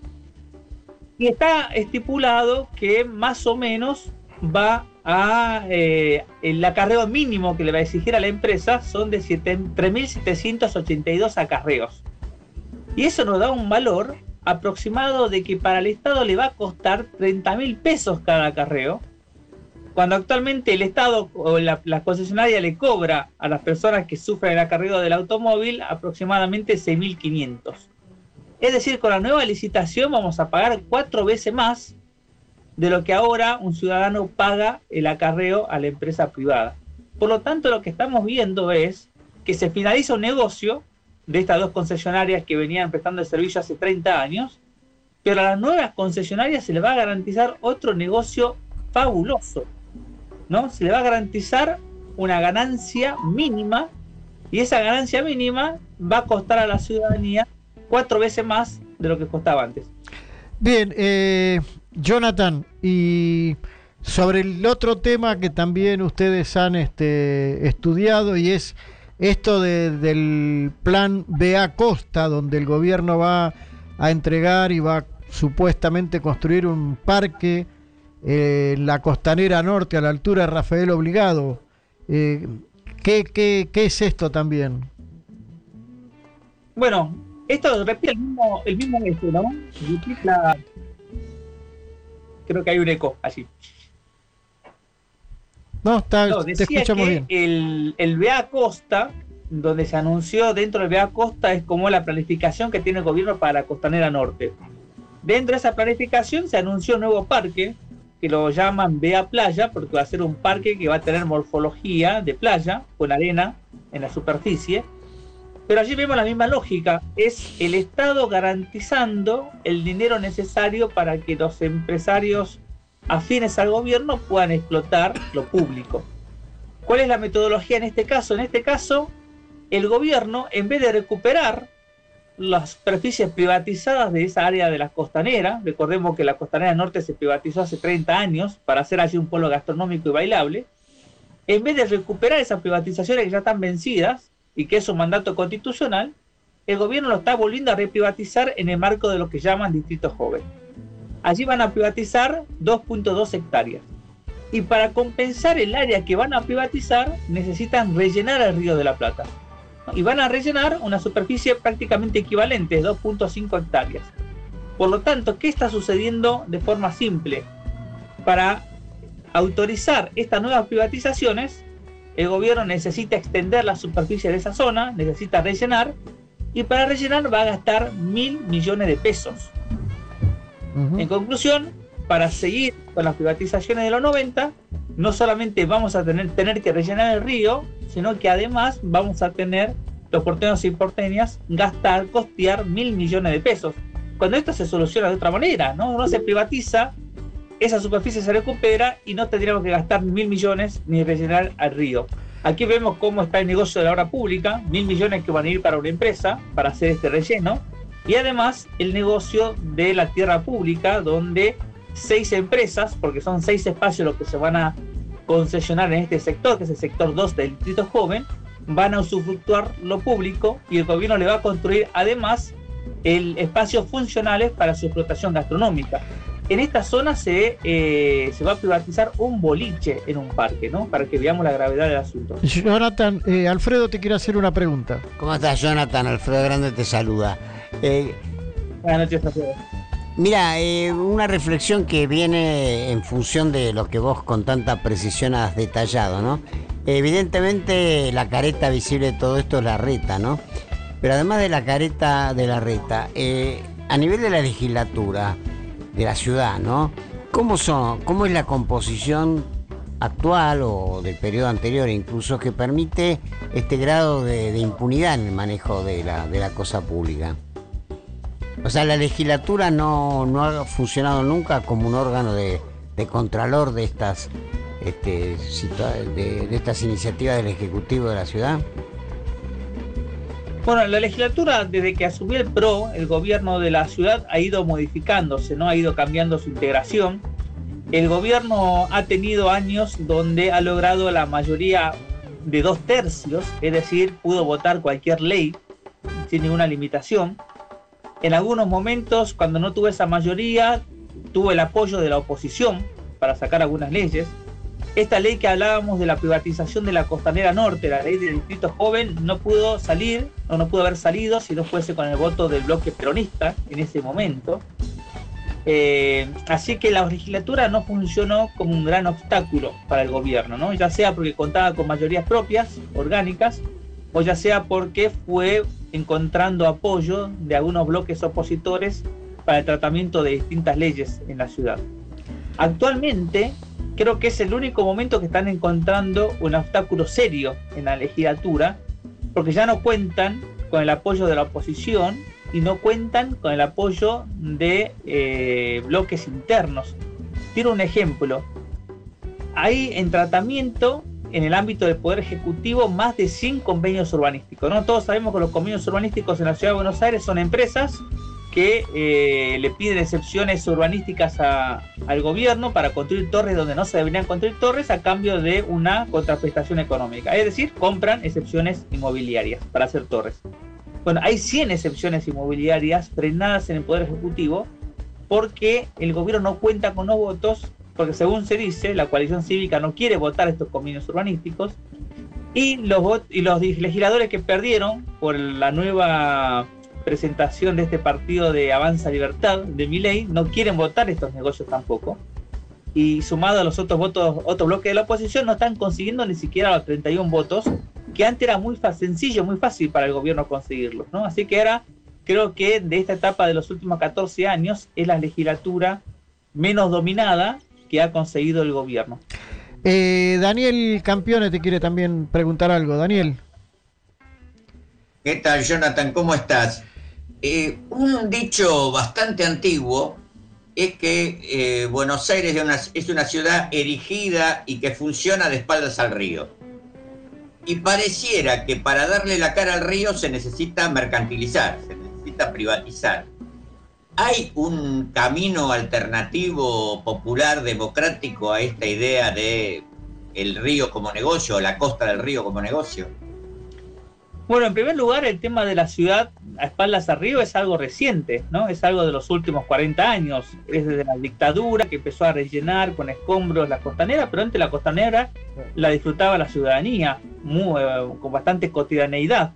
Y está estipulado que más o menos va a eh, el acarreo mínimo que le va a exigir a la empresa son de tres mil setecientos ochenta y dos acarreos. Y eso nos da un valor aproximado de que para el Estado le va a costar treinta mil pesos cada acarreo, cuando actualmente el Estado o la, la concesionaria le cobra a las personas que sufren el acarreo del automóvil aproximadamente seis mil quinientos. Es decir, con la nueva licitación vamos a pagar cuatro veces más de lo que ahora un ciudadano paga el acarreo a la empresa privada. Por lo tanto, lo que estamos viendo es que se finaliza un negocio de estas dos concesionarias que venían prestando el servicio hace treinta años, pero a las nuevas concesionarias se les va a garantizar otro negocio fabuloso, ¿no? Se le va a garantizar una ganancia mínima, y esa ganancia mínima va a costar a la ciudadanía cuatro veces más de lo que costaba antes. Bien, eh, Jonathan, y sobre el otro tema que también ustedes han este, estudiado, y es esto de, del plan B A Costa, donde el gobierno va a entregar y va a supuestamente construir un parque eh, en la costanera norte, a la altura de Rafael Obligado. Eh, ¿qué, qué, ¿Qué es esto también? Bueno, esto repite el mismo, el mismo eje, ¿no? La... Creo que hay un eco allí. No, está, no, te decía escuchamos que bien. El, el B A Costa, donde se anunció dentro del B A Costa, es como la planificación que tiene el gobierno para la costanera norte. Dentro de esa planificación se anunció un nuevo parque, que lo llaman B A Playa, porque va a ser un parque que va a tener morfología de playa, con arena en la superficie. Pero allí vemos la misma lógica, es el Estado garantizando el dinero necesario para que los empresarios afines al gobierno puedan explotar lo público. ¿Cuál es la metodología en este caso? En este caso, el gobierno, en vez de recuperar las superficies privatizadas de esa área de la costanera. Recordemos que la costanera norte se privatizó hace treinta años para hacer allí un polo gastronómico y bailable. En vez de recuperar esas privatizaciones que ya están vencidas y que es un mandato constitucional, el gobierno lo está volviendo a reprivatizar en el marco de lo que llaman distritos jóvenes. Allí van a privatizar dos punto dos hectáreas. Y para compensar el área que van a privatizar, necesitan rellenar el Río de la Plata. Y van a rellenar una superficie prácticamente equivalente, dos punto cinco hectáreas. Por lo tanto, ¿qué está sucediendo de forma simple? Para autorizar estas nuevas privatizaciones, el gobierno necesita extender la superficie de esa zona, necesita rellenar, y para rellenar va a gastar mil millones de pesos. Uh-huh. En conclusión, para seguir con las privatizaciones de los noventa, no solamente vamos a tener, tener que rellenar el río, sino que además vamos a tener, los porteños y porteñas, gastar, costear mil millones de pesos. Cuando esto se soluciona de otra manera, ¿no? No se privatiza, esa superficie se recupera y no tendríamos que gastar mil millones ni rellenar al río. Aquí vemos cómo está el negocio de la obra pública, mil millones que van a ir para una empresa para hacer este relleno, y además el negocio de la tierra pública, donde seis empresas, porque son seis espacios los que se van a concesionar en este sector, que es el sector dos del distrito joven, van a usufructuar lo público y el gobierno le va a construir además el espacios funcionales para su explotación gastronómica. En esta zona se, eh, se va a privatizar un boliche en un parque, ¿no? Para que veamos la gravedad del asunto. Jonathan, eh, Alfredo te quiere hacer una pregunta. ¿Cómo estás, Jonathan? Alfredo Grande te saluda. Eh, Buenas noches, Alfredo. Mira, eh, una reflexión que viene en función de lo que vos con tanta precisión has detallado, ¿no? Evidentemente la careta visible de todo esto es la reta, ¿no? Pero además de la careta de la reta, eh, a nivel de la legislatura de la ciudad, ¿no? ¿Cómo son, cómo es la composición actual o del periodo anterior incluso que permite este grado de, de impunidad en el manejo de la, de la cosa pública? O sea, la legislatura no, no ha funcionado nunca como un órgano de, de contralor de estas, este, de, de estas iniciativas del Ejecutivo de la ciudad. Bueno, la legislatura, desde que asumió el P R O, el gobierno de la ciudad ha ido modificándose, ¿no? Ha ido cambiando su integración. El gobierno ha tenido años donde ha logrado la mayoría de dos tercios, es decir, pudo votar cualquier ley sin ninguna limitación. En algunos momentos, cuando no tuvo esa mayoría, tuvo el apoyo de la oposición para sacar algunas leyes. Esta ley que hablábamos de la privatización de la costanera norte, la ley del distrito joven, no pudo salir, o no pudo haber salido si no fuese con el voto del bloque peronista en ese momento. Eh, así que la legislatura no funcionó como un gran obstáculo para el gobierno, ¿no? Ya sea porque contaba con mayorías propias, orgánicas, o ya sea porque fue encontrando apoyo de algunos bloques opositores para el tratamiento de distintas leyes en la ciudad. Actualmente, creo que es el único momento que están encontrando un obstáculo serio en la legislatura, porque ya no cuentan con el apoyo de la oposición y no cuentan con el apoyo de eh, bloques internos. Tiro un ejemplo. Hay en tratamiento, en el ámbito del Poder Ejecutivo, más de cien convenios urbanísticos, ¿no? Todos sabemos que los convenios urbanísticos en la Ciudad de Buenos Aires son empresas que eh, le piden excepciones urbanísticas a, al gobierno para construir torres donde no se deberían construir torres a cambio de una contraprestación económica. Es decir, compran excepciones inmobiliarias para hacer torres. Bueno, hay cien excepciones inmobiliarias frenadas en el Poder Ejecutivo porque el gobierno no cuenta con los votos, porque según se dice, la coalición cívica no quiere votar estos convenios urbanísticos, y los, y los legisladores que perdieron por la nueva presentación de este partido de Avanza Libertad, de Milei, no quieren votar estos negocios tampoco, y sumado a los otros votos, otros bloques de la oposición, no están consiguiendo ni siquiera los treinta y uno votos, que antes era muy sencillo, muy fácil para el gobierno conseguirlos, ¿no? Así que ahora creo que de esta etapa de los últimos catorce años es la legislatura menos dominada que ha conseguido el gobierno. Eh, Daniel Campione te quiere también preguntar algo. Daniel. ¿Qué tal, Jonathan? ¿Cómo estás? Eh, un dicho bastante antiguo es que eh, Buenos Aires es una, es una ciudad erigida y que funciona de espaldas al río. Y pareciera que para darle la cara al río se necesita mercantilizar, se necesita privatizar. ¿Hay un camino alternativo, popular, democrático a esta idea de el río como negocio, la costa del río como negocio? Bueno, en primer lugar, el tema de la ciudad a espaldas al río es algo reciente, ¿no? Es algo de los últimos cuarenta años. Es desde la dictadura que empezó a rellenar con escombros la costanera, pero antes la costanera la disfrutaba la ciudadanía muy, eh, con bastante cotidianeidad.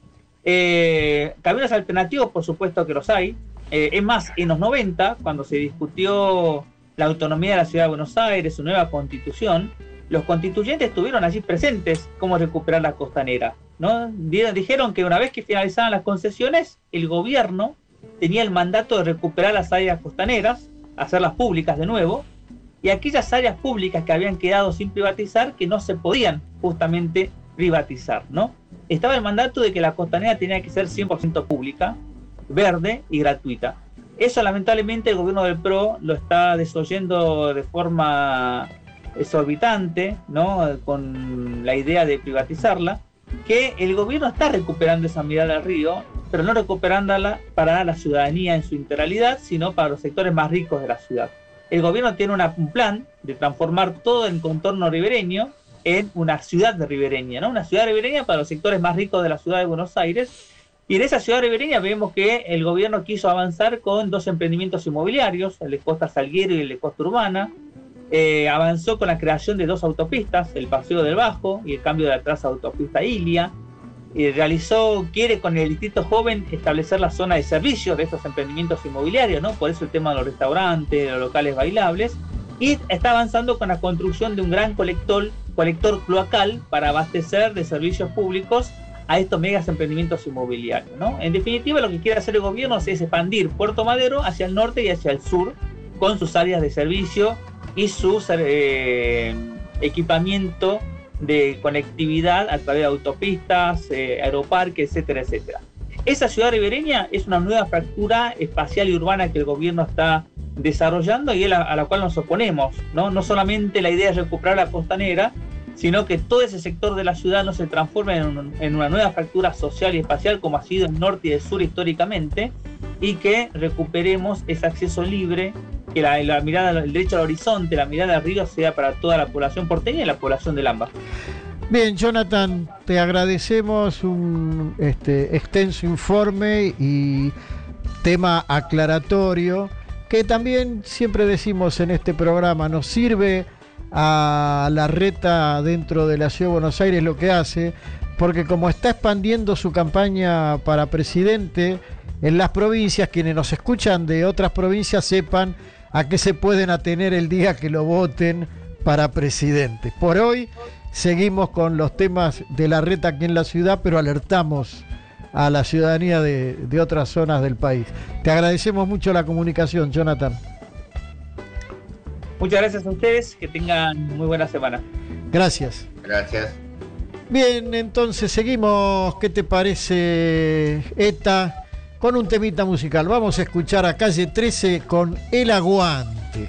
Eh, caminos alternativos, por supuesto que los hay. Eh, es más, en los noventa, cuando se discutió la autonomía de la ciudad de Buenos Aires, su nueva constitución, los constituyentes estuvieron allí presentes cómo recuperar la costanera, ¿no? Dijeron que una vez que finalizaban las concesiones, el gobierno tenía el mandato de recuperar las áreas costaneras, hacerlas públicas de nuevo, y aquellas áreas públicas que habían quedado sin privatizar, que no se podían justamente privatizar, ¿no? Estaba el mandato de que la costanera tenía que ser cien por ciento pública, verde y gratuita. Eso lamentablemente el gobierno del P R O lo está desoyendo de forma exorbitante, ¿no? Con la idea de privatizarla, que el gobierno está recuperando esa mirada al río, pero no recuperándola para la ciudadanía en su integralidad, sino para los sectores más ricos de la ciudad. El gobierno tiene una, un plan de transformar todo el contorno ribereño en una ciudad ribereña, ¿no? Una ciudad ribereña para los sectores más ricos de la ciudad de Buenos Aires. Y en esa ciudad ribereña vemos que el gobierno quiso avanzar con dos emprendimientos inmobiliarios, el de Costa Salguero y el de Costa Urbana. Eh, avanzó con la creación de dos autopistas, el Paseo del Bajo y el cambio de la traza autopista Ilia. Eh, realizó, quiere con el Distrito Joven establecer la zona de servicios de estos emprendimientos inmobiliarios, ¿no? Por eso el tema de los restaurantes, de los locales bailables. Y está avanzando con la construcción de un gran colector, colector cloacal para abastecer de servicios públicos a estos megas emprendimientos inmobiliarios, ¿no? En definitiva, lo que quiere hacer el gobierno es expandir Puerto Madero hacia el norte y hacia el sur con sus áreas de servicio y su eh, equipamiento de conectividad a través de autopistas, eh, aeroparques, etcétera, etcétera. Esa ciudad ribereña es una nueva fractura espacial y urbana que el gobierno está desarrollando y a la, a la cual nos oponemos, ¿no? No solamente la idea es recuperar la costanera, sino que todo ese sector de la ciudad no se transforme en, un, en una nueva fractura social y espacial como ha sido el norte y el sur históricamente, y que recuperemos ese acceso libre, que la, la mirada, el derecho al horizonte, la mirada al río sea para toda la población porteña y la población del AMBA. Bien, Jonathan, te agradecemos un este, extenso informe y tema aclaratorio, que también siempre decimos en este programa, nos sirve a la reta dentro de la Ciudad de Buenos Aires lo que hace, porque como está expandiendo su campaña para presidente en las provincias, quienes nos escuchan de otras provincias sepan a qué se pueden atener el día que lo voten para presidente. Por hoy seguimos con los temas de la reta aquí en la ciudad, pero alertamos a la ciudadanía de, de otras zonas del país. Te agradecemos mucho la comunicación, Jonathan. Muchas gracias a ustedes, que tengan muy buena semana. Gracias. Gracias. Bien, entonces seguimos. ¿Qué te parece, Eta? Con un temita musical. Vamos a escuchar a Calle trece con El Aguante.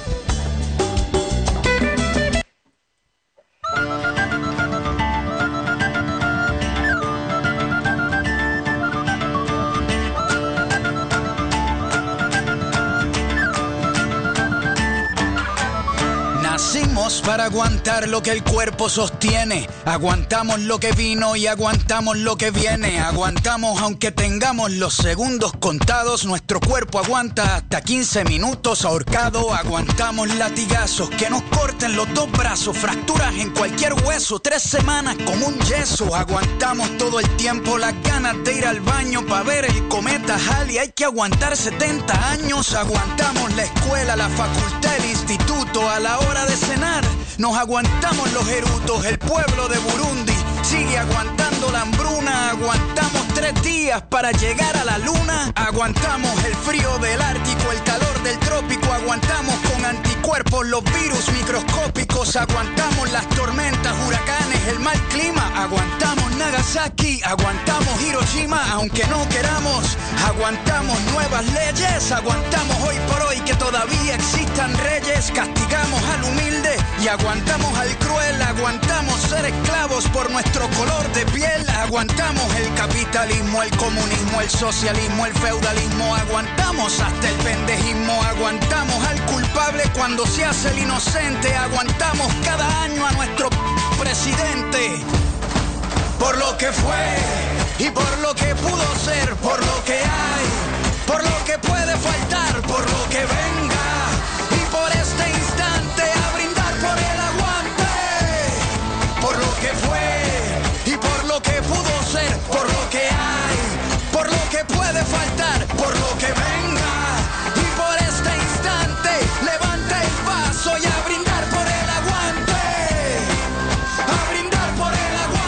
Nacimos para aguantar lo que el cuerpo sostiene. Aguantamos lo que vino y aguantamos lo que viene. Aguantamos aunque tengamos los segundos contados. Nuestro cuerpo aguanta hasta quince minutos ahorcado. Aguantamos latigazos que nos corten los dos brazos. Fracturas en cualquier hueso. Tres semanas como un yeso. Aguantamos todo el tiempo las ganas de ir al baño para ver el cometa Halley. Hay que aguantar setenta años. Aguantamos la escuela, la facultad, el instituto. A la hora de cenar nos aguantamos los erutos. El pueblo de Burundi sigue aguantando la hambruna. Aguantamos tres días para llegar a la luna. Aguantamos el frío del Ártico, el calor del trópico. Aguantamos con anticuerpos los virus microscópicos. Aguantamos las tormentas, huracanes, el mal clima. Aguantamos Nagasaki, aguantamos Hiroshima, aunque no queramos. Aguantamos nuevas leyes. Aguantamos hoy por hoy que todavía existan reyes. Castigamos al humilde y aguantamos al cruel. Aguantamos ser esclavos por nuestro color de piel. Aguantamos el capitalismo, el comunismo, el socialismo, el feudalismo. Aguantamos hasta el pendejismo. Aguantamos al culpable cuando se hace el inocente. Aguantamos cada año a nuestro presidente. Por lo que fue y por lo que pudo ser, por lo que hay, por lo que puede faltar, por lo que venga y por este instante a brindar por el aguante. Por lo que fue y por lo que pudo ser, por lo que hay, por lo que puede faltar, por lo que venga y por este instante levanta el vaso y a brindar por el aguante. A brindar por el aguante.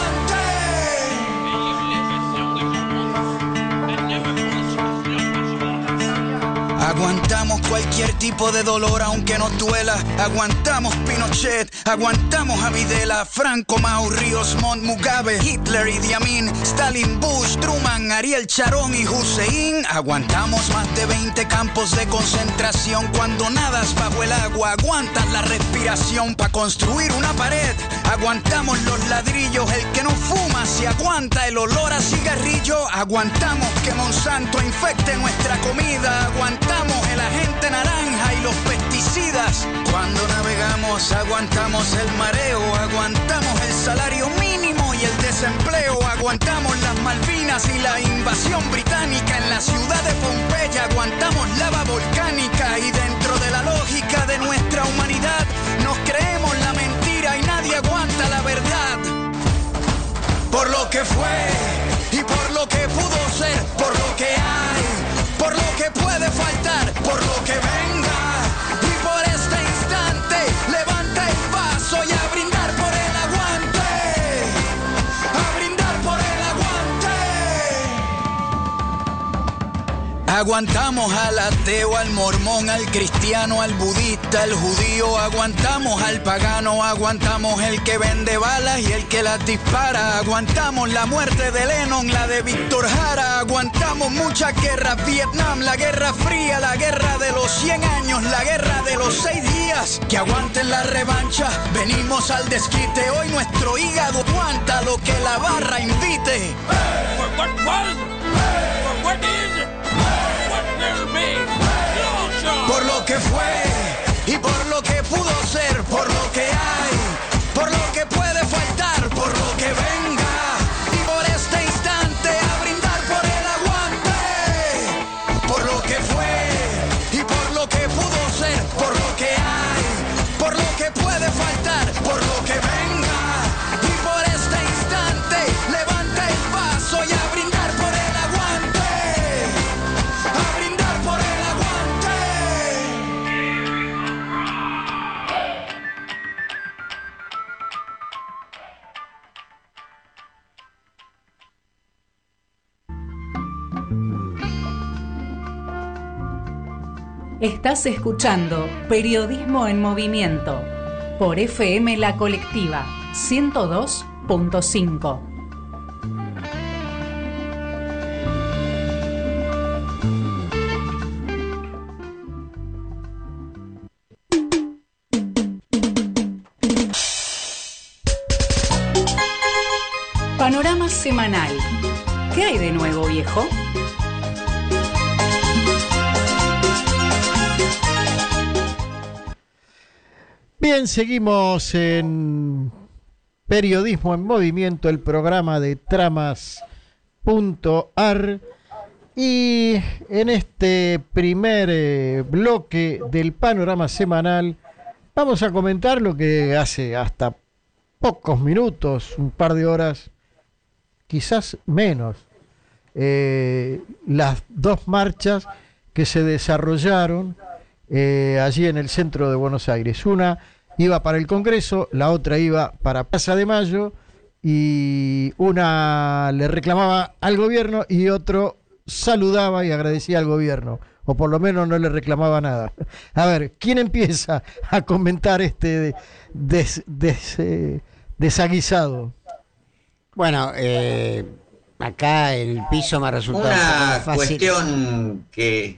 Aguantamos cualquier tipo de dolor aunque nos duela. Aguantamos Pinochet, aguantamos a Videla, Franco, Mao, Ríos Montt, Mugabe, Hitler, Idi Amin, Stalin, Bush, Truman, Ariel Sharon y Hussein. Aguantamos más de veinte campos de concentración. Cuando nadas bajo el agua, aguantas la respiración para construir una pared. Aguantamos los ladrillos, el que no fuma se aguanta el olor a cigarrillo. Aguantamos que Monsanto infecte nuestra comida. Aguantamos el agente naranja y los pesticidas. Cuando navegamos aguantamos el mareo, aguantamos el salario mínimo y el desempleo. Aguantamos las Malvinas y la invasión británica. En la ciudad de Pompeya aguantamos lava volcánica. Y dentro de la lógica de nuestra humanidad nos creemos la mentira y nadie aguanta la verdad. Por lo que fue y por lo que pudo ser, por lo que hay, por lo que puede faltar, por lo que venga y por este instante levanta el vaso y a brindar por el aguante. A brindar por el aguante. Aguantamos al ateo, al mormón, al cristiano, al budista, al judío. Aguantamos al pagano, aguantamos el que vende balas y el que las dispara. Aguantamos la muerte de Lennon, la de Víctor Jara. Aguantamos muchas guerras, Vietnam, la Guerra Fría, la guerra de los cien años, la guerra de los seis días. Que aguanten la revancha, venimos al desquite. Hoy nuestro hígado aguanta lo que la barra invite. Por lo que fue y por lo que pudo ser, por lo que hay, por lo que puede faltar, por lo que venga y por este instante a brindar por el aguante. Por lo que fue y por lo que pudo ser, por lo que hay, por lo que puede faltar, por lo que venga y por este instante levanta el vaso y a brindar por el aguante. A brindar por el aguante. Estás escuchando Periodismo en Movimiento por F M La Colectiva ciento dos punto cinco. Panorama semanal. ¿Qué hay de nuevo, viejo? Bien, seguimos en Periodismo en Movimiento, el programa de tramas punto a r, y en este primer eh, bloque del panorama semanal vamos a comentar lo que hace hasta pocos minutos, un par de horas, quizás menos, eh, las dos marchas que se desarrollaron eh, allí en el centro de Buenos Aires. Una iba para el Congreso, la otra iba para Plaza de Mayo, y una le reclamaba al gobierno y otro saludaba y agradecía al gobierno, o por lo menos no le reclamaba nada. A ver, ¿quién empieza a comentar este des, des, eh, desaguisado? Bueno, eh, acá el piso me ha resultado una fácil. cuestión que...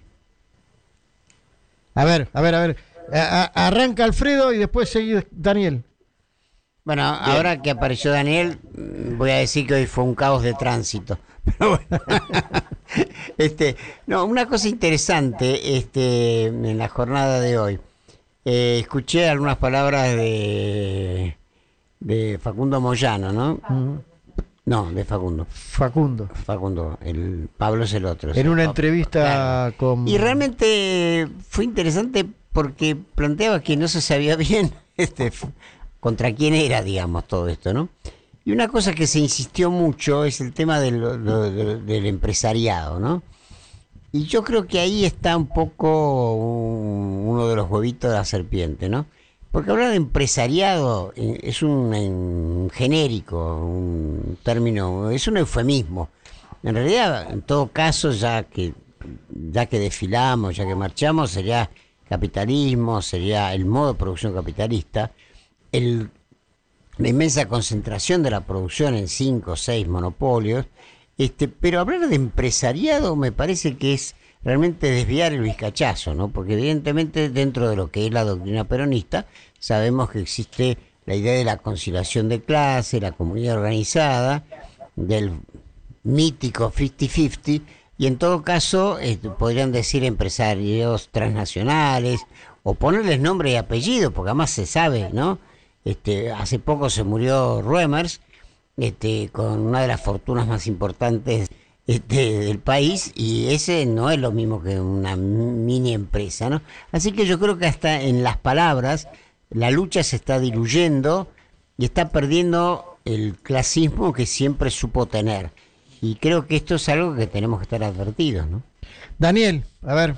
A ver, a ver, a ver. A, a, arranca Alfredo y después sigue Daniel. Bueno, bien. Ahora que apareció Daniel, voy a decir que hoy fue un caos de tránsito. Pero bueno. este, no, una cosa interesante este, en la jornada de hoy. Eh, escuché algunas palabras de, de Facundo Moyano, ¿no? Uh-huh. No, de Facundo. Facundo. Facundo, el Pablo es el otro. En una Pablo. entrevista claro. con... Y realmente fue interesante porque planteaba que no se sabía bien este, contra quién era, digamos, todo esto, ¿no? Y una cosa que se insistió mucho es el tema del, lo, lo, del empresariado, ¿no? Y yo creo que ahí está un poco un, uno de los huevitos de la serpiente, ¿no? Porque hablar de empresariado es un, un genérico, un término, es un eufemismo. En realidad, en todo caso, ya que ya que desfilamos, ya que marchamos, sería capitalismo, sería el modo de producción capitalista, el, la inmensa concentración de la producción en cinco o seis monopolios, este, pero hablar de empresariado me parece que es realmente desviar el vizcachazo, ¿no? Porque evidentemente dentro de lo que es la doctrina peronista sabemos que existe la idea de la conciliación de clase, la comunidad organizada, del mítico cincuenta cincuenta, y en todo caso eh, podrían decir empresarios transnacionales o ponerles nombre y apellido, porque además se sabe, ¿no? Este, hace poco se murió Ruemers, este, con una de las fortunas más importantes este, del país, y ese no es lo mismo que una mini empresa, ¿no? Así que yo creo que hasta en las palabras la lucha se está diluyendo y está perdiendo el clasismo que siempre supo tener. Y creo que esto es algo que tenemos que estar advertidos, ¿no? Daniel, a ver.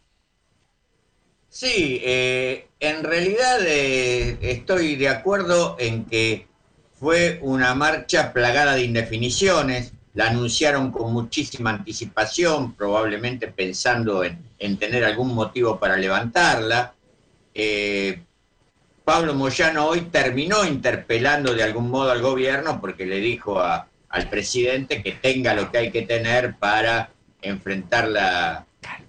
Sí, eh, en realidad eh, estoy de acuerdo en que fue una marcha plagada de indefiniciones. La anunciaron con muchísima anticipación, probablemente pensando en, en tener algún motivo para levantarla. Eh, Pablo Moyano hoy terminó interpelando de algún modo al gobierno porque le dijo a al presidente que tenga lo que hay que tener para enfrentar la,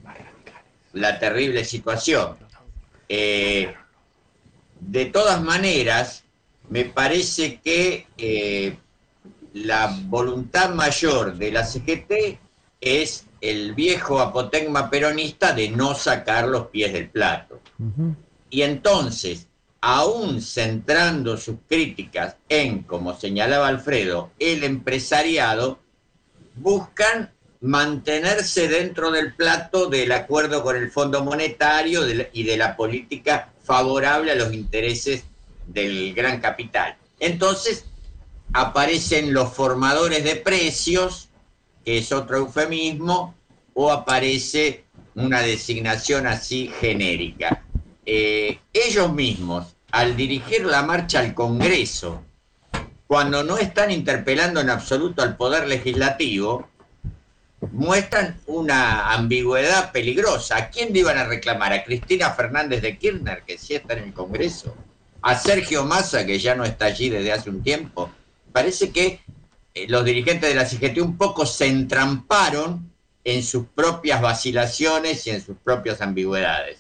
la terrible situación. Eh, de todas maneras, me parece que eh, la voluntad mayor de la C G T es el viejo apotegma peronista de no sacar los pies del plato. Uh-huh. Y entonces, aún centrando sus críticas en, como señalaba Alfredo, el empresariado, buscan mantenerse dentro del plato del acuerdo con el Fondo Monetario de la, y de la política favorable a los intereses del gran capital. Entonces aparecen los formadores de precios, que es otro eufemismo, o aparece una designación así genérica. Eh, ellos mismos, al dirigir la marcha al Congreso, cuando no están interpelando en absoluto al Poder Legislativo, muestran una ambigüedad peligrosa. ¿A quién le iban a reclamar? ¿A Cristina Fernández de Kirchner, que sí está en el Congreso? ¿A Sergio Massa, que ya no está allí desde hace un tiempo? Parece que eh, los dirigentes de la C G T un poco se entramparon en sus propias vacilaciones y en sus propias ambigüedades.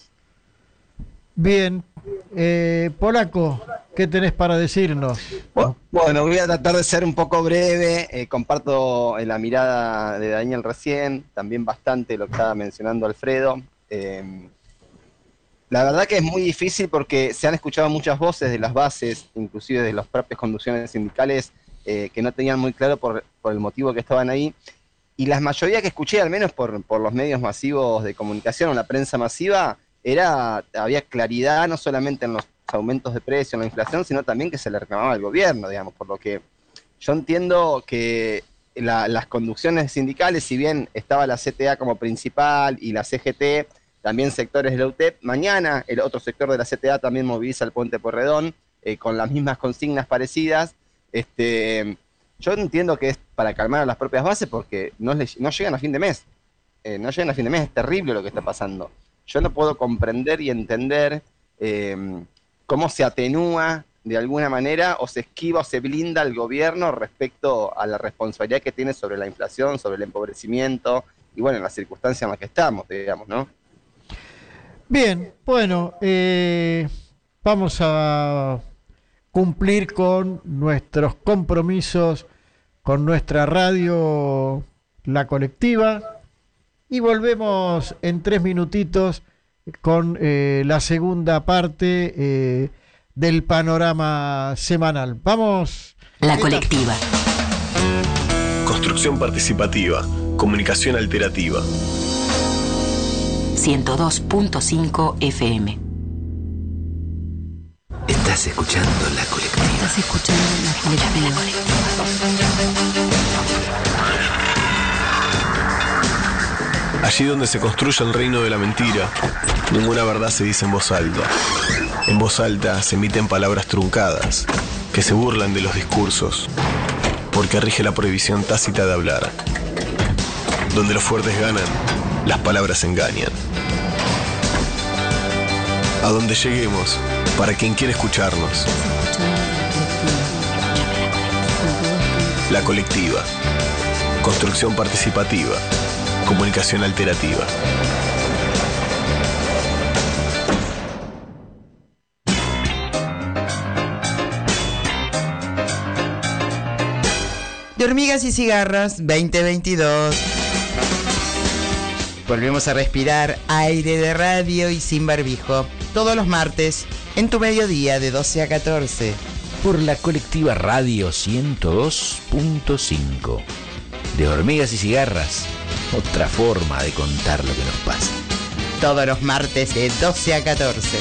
Bien, eh, Polaco, ¿qué tenés para decirnos? Bueno, voy a tratar de ser un poco breve, eh, comparto la mirada de Daniel recién, también bastante lo que estaba mencionando Alfredo. Eh, la verdad que es muy difícil porque se han escuchado muchas voces de las bases, inclusive de las propias conducciones sindicales, eh, que no tenían muy claro por, por el motivo que estaban ahí. Y la mayoría que escuché, al menos por, por los medios masivos de comunicación o la prensa masiva, era había claridad no solamente en los aumentos de precio, en la inflación, sino también que se le reclamaba al gobierno, digamos, por lo que yo entiendo que la, las conducciones sindicales, si bien estaba la C T A como principal y la C G T, también sectores de la U T E P, mañana el otro sector de la C T A también moviliza el Puente Porredón, eh, con las mismas consignas parecidas. Este, yo entiendo que es para calmar a las propias bases porque no, les, no llegan a fin de mes, eh, no llegan a fin de mes, es terrible lo que está pasando. Yo no puedo comprender y entender eh, cómo se atenúa de alguna manera o se esquiva o se blinda el gobierno respecto a la responsabilidad que tiene sobre la inflación, sobre el empobrecimiento y bueno, en las circunstancias en las que estamos, digamos, ¿no? Bien, bueno, eh, vamos a cumplir con nuestros compromisos, con nuestra radio, La Colectiva, y volvemos en tres minutitos con eh, la segunda parte eh, del panorama semanal. Vamos. La Colectiva. Construcción participativa. Comunicación alternativa. ciento dos punto cinco F M. Estás escuchando La Colectiva. Estás escuchando La Colectiva. Allí donde se construye el reino de la mentira, ninguna verdad se dice en voz alta. En voz alta se emiten palabras truncadas, que se burlan de los discursos, porque rige la prohibición tácita de hablar. Donde los fuertes ganan, las palabras engañan. A donde lleguemos, para quien quiere escucharnos. La Colectiva. Construcción participativa. Comunicación alternativa. De Hormigas y Cigarras veinte veintidós. Volvemos a respirar aire de radio y sin barbijo. Todos los martes, en tu mediodía de doce a catorce. Por la Colectiva Radio ciento dos punto cinco. De Hormigas y Cigarras. Otra forma de contar lo que nos pasa. Todos los martes de doce a catorce.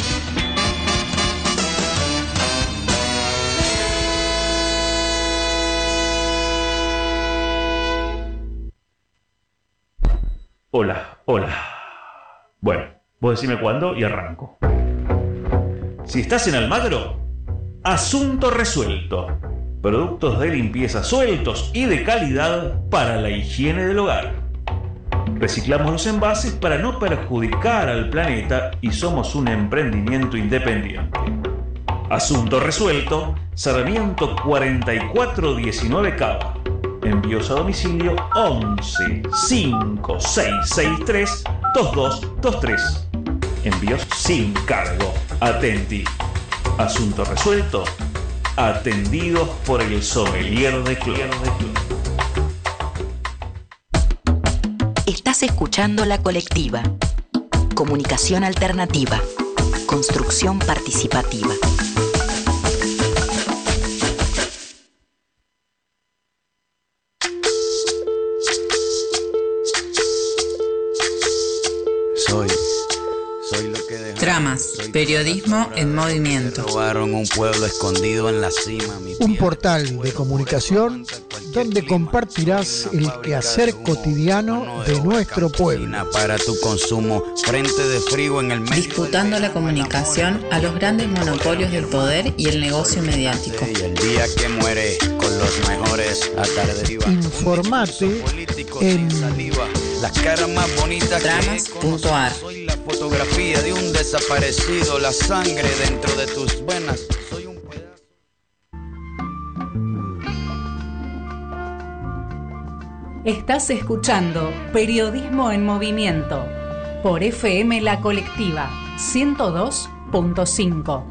Hola, hola. Bueno, vos decime cuándo y arranco. Si estás en Almagro, asunto resuelto. Productos de limpieza sueltos y de calidad para la higiene del hogar. Reciclamos los envases para no perjudicar al planeta y somos un emprendimiento independiente. Asunto resuelto, Sarmiento cuarenta y cuatro diecinueve Cava. Envíos a domicilio once cinco seis seis tres dos dos dos tres. Envíos sin cargo. Atenti. Asunto resuelto. Atendidos por el sommelier de cloro. Estás escuchando La Colectiva. Comunicación alternativa. Construcción participativa. Soy, soy lo que dejó. Tramas, periodismo en movimiento. Robaron un pueblo escondido en la cima. Un portal de comunicación donde compartirás el quehacer cotidiano de nuestro pueblo. Para tu consumo, frente de frío en el medio. Disputando la comunicación a los grandes monopolios del poder y el negocio mediático. Y el día que muere con los mejores a tarde deriva. Informate en las caras más bonitas. Tramas punto ar. Soy la fotografía de un desaparecido, la sangre dentro de tus venas. Soy un pedazo. Estás escuchando Periodismo en Movimiento por F M La Colectiva ciento dos punto cinco.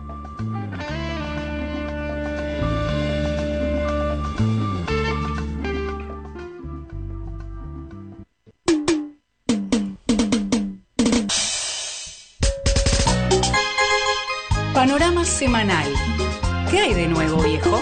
Panorama semanal. ¿Qué hay de nuevo, viejo?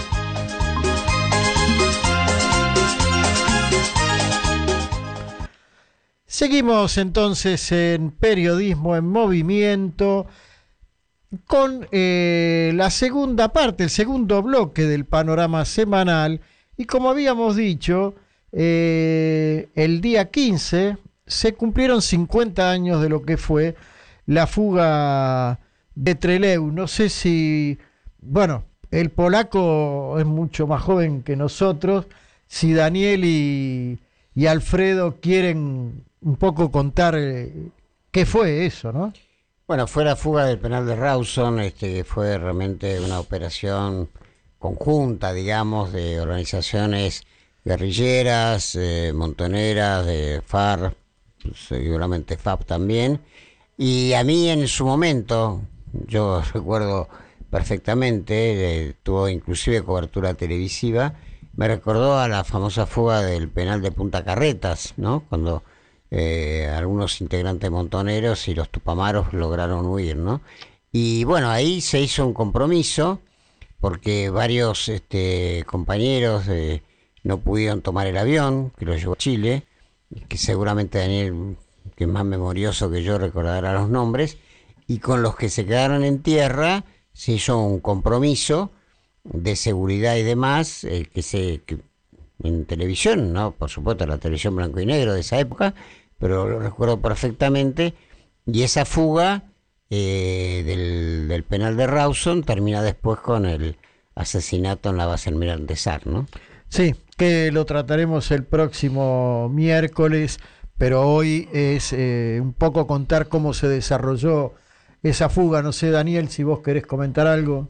Seguimos entonces en Periodismo en Movimiento con eh, la segunda parte, el segundo bloque del panorama semanal. Y como habíamos dicho, eh, el día quince se cumplieron cincuenta años de lo que fue la fuga de Trelew. No sé si, bueno, el polaco es mucho más joven que nosotros, si Daniel y, y Alfredo quieren un poco contar eh, qué fue eso, ¿no? Bueno, fue la fuga del penal de Rawson, este, que fue realmente una operación conjunta, digamos, de organizaciones guerrilleras, eh, montoneras, de FARC, seguramente F A P también. Y a mí en su momento, yo recuerdo perfectamente, eh, tuvo inclusive cobertura televisiva. Me recordó a la famosa fuga del penal de Punta Carretas, ¿no? Cuando eh, algunos integrantes montoneros y los tupamaros lograron huir, ¿no? Y bueno, ahí se hizo un compromiso porque varios este, compañeros eh, no pudieron tomar el avión que los llevó a Chile, que seguramente Daniel, que es más memorioso que yo, recordará los nombres, y con los que se quedaron en tierra se hizo un compromiso de seguridad y demás, eh, que se que en televisión, ¿no? Por supuesto, la televisión blanco y negro de esa época, pero lo recuerdo perfectamente, y esa fuga eh, del, del penal de Rawson termina después con el asesinato en la base Almirante Sar, ¿no? Sí, que lo trataremos el próximo miércoles, pero hoy es eh, un poco contar cómo se desarrolló esa fuga. No sé, Daniel, si vos querés comentar algo.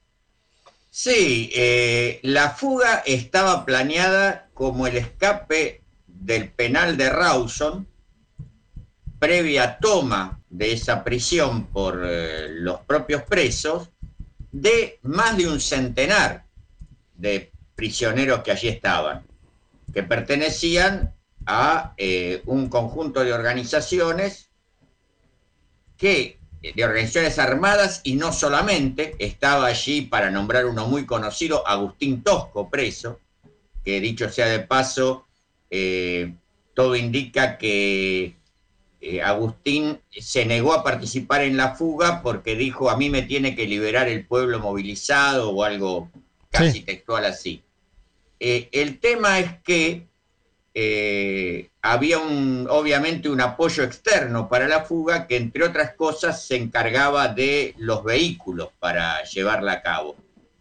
Sí, eh, la fuga estaba planeada como el escape del penal de Rawson, previa toma de esa prisión por eh, los propios presos, de más de un centenar de prisioneros que allí estaban, que pertenecían a eh, un conjunto de organizaciones que de organizaciones armadas, y no solamente. Estaba allí, para nombrar uno muy conocido, Agustín Tosco, preso, que dicho sea de paso, eh, todo indica que eh, Agustín se negó a participar en la fuga porque dijo: a mí me tiene que liberar el pueblo movilizado, o algo casi sí. textual así. Eh, el tema es que Eh, había un, obviamente un apoyo externo para la fuga, que entre otras cosas se encargaba de los vehículos para llevarla a cabo.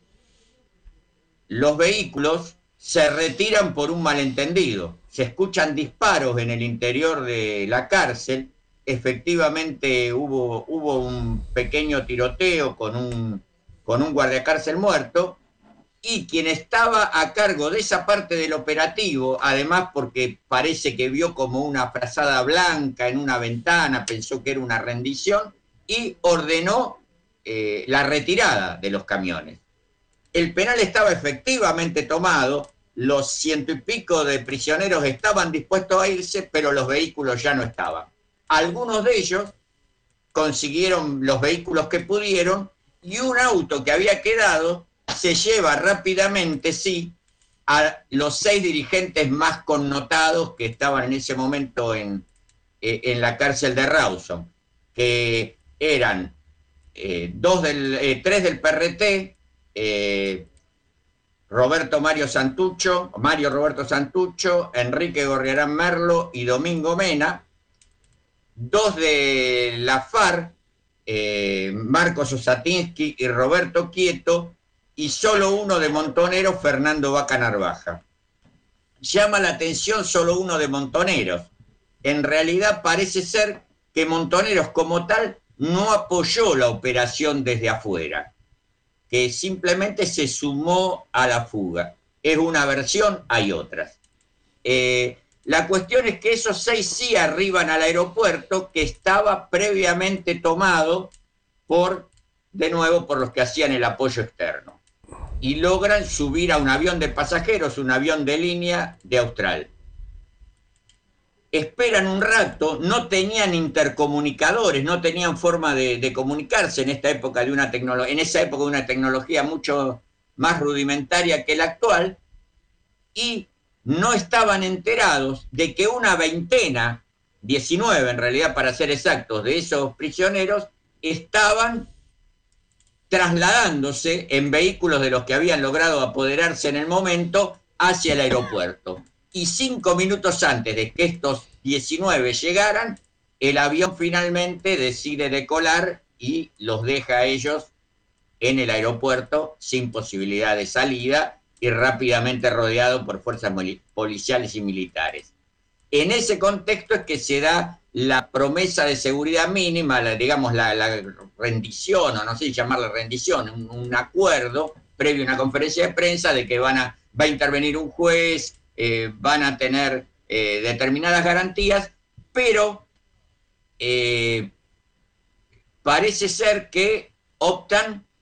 Los vehículos se retiran por un malentendido, se escuchan disparos en el interior de la cárcel, efectivamente hubo, hubo un pequeño tiroteo con un, con un guardiacárcel muerto, y quien estaba a cargo de esa parte del operativo, además porque parece que vio como una frazada blanca en una ventana, pensó que era una rendición, y ordenó eh, la retirada de los camiones. El penal estaba efectivamente tomado, los ciento y pico de prisioneros estaban dispuestos a irse, pero los vehículos ya no estaban. Algunos de ellos consiguieron los vehículos que pudieron, y un auto que había quedado se lleva rápidamente, sí, a los seis dirigentes más connotados que estaban en ese momento en, eh, en la cárcel de Rawson, que eran eh, dos del, eh, tres del P R T, eh, Roberto Mario Santucho, Mario Roberto Santucho, Enrique Gorriarán Merlo y Domingo Mena, dos de la FARC, eh, Marcos Osatinsky y Roberto Quieto, y solo uno de Montoneros, Fernando Vaca Narvaja. Llama la atención solo uno de Montoneros. En realidad parece ser que Montoneros como tal no apoyó la operación desde afuera, que simplemente se sumó a la fuga. Es una versión, hay otras. Eh, la cuestión es que esos seis sí arriban al aeropuerto, que estaba previamente tomado por, de nuevo, por los que hacían el apoyo externo, y logran subir a un avión de pasajeros, un avión de línea de Austral. Esperan un rato, no tenían intercomunicadores, no tenían forma de, de comunicarse en esta época de una tecnología, en esa época de una tecnología mucho más rudimentaria que la actual, y no estaban enterados de que una veintena, diecinueve en realidad para ser exactos, de esos prisioneros estaban trasladándose en vehículos de los que habían logrado apoderarse en el momento hacia el aeropuerto. Y cinco minutos antes de que estos diecinueve llegaran, el avión finalmente decide decolar y los deja a ellos en el aeropuerto sin posibilidad de salida y rápidamente rodeado por fuerzas policiales y militares. En ese contexto es que se da la promesa de seguridad mínima, la, digamos la, la rendición, o no sé si llamarla rendición, un, un acuerdo previo a una conferencia de prensa de que van a, va a intervenir un juez, eh, van a tener eh, determinadas garantías, pero eh, parece ser que optan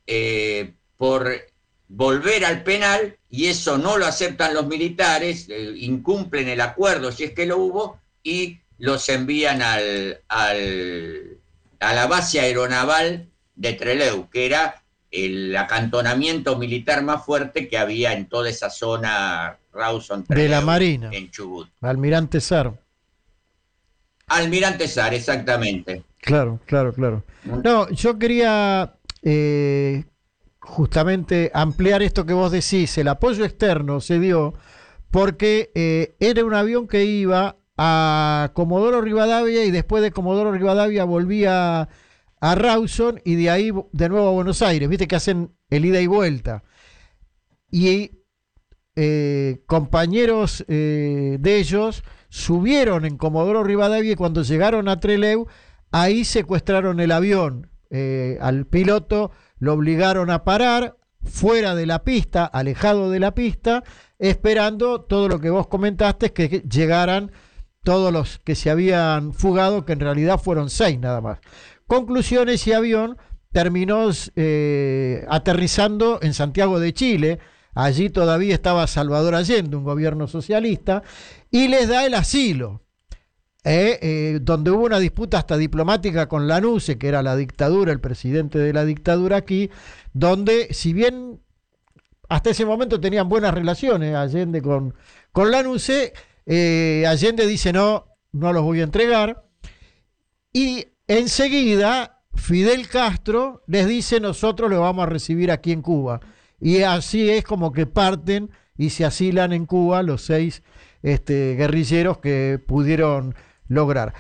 eh, por volver al penal, y eso no lo aceptan los militares, eh, incumplen el acuerdo si es que lo hubo, y los envían al, al, a la base aeronaval de Trelew, que era el acantonamiento militar más fuerte que había en toda esa zona Rawson Trelew, de la Marina, en Chubut. Almirante Sar. Almirante Sar, exactamente. Claro, claro, claro. No, yo quería eh, justamente ampliar esto que vos decís. El apoyo externo se dio porque eh, era un avión que iba a Comodoro Rivadavia y después de Comodoro Rivadavia volvía a Rawson y de ahí de nuevo a Buenos Aires. Viste que hacen el ida y vuelta. Y eh, compañeros eh, de ellos subieron en Comodoro Rivadavia y cuando llegaron a Trelew, ahí secuestraron el avión. Eh, al piloto lo obligaron a parar fuera de la pista, alejado de la pista, esperando todo lo que vos comentaste, que llegaran todos los que se habían fugado, que en realidad fueron seis nada más. Conclusión, ese avión terminó eh, aterrizando en Santiago de Chile. Allí todavía estaba Salvador Allende, un gobierno socialista, y les da el asilo. Eh, eh, donde hubo una disputa hasta diplomática con Lanusse, que era la dictadura, el presidente de la dictadura aquí, donde si bien hasta ese momento tenían buenas relaciones Allende con, con Lanusse, eh, Allende dice no, no los voy a entregar, y enseguida Fidel Castro les dice nosotros lo vamos a recibir aquí en Cuba, y así es como que parten y se asilan en Cuba los seis este, guerrilleros que pudieron lograr.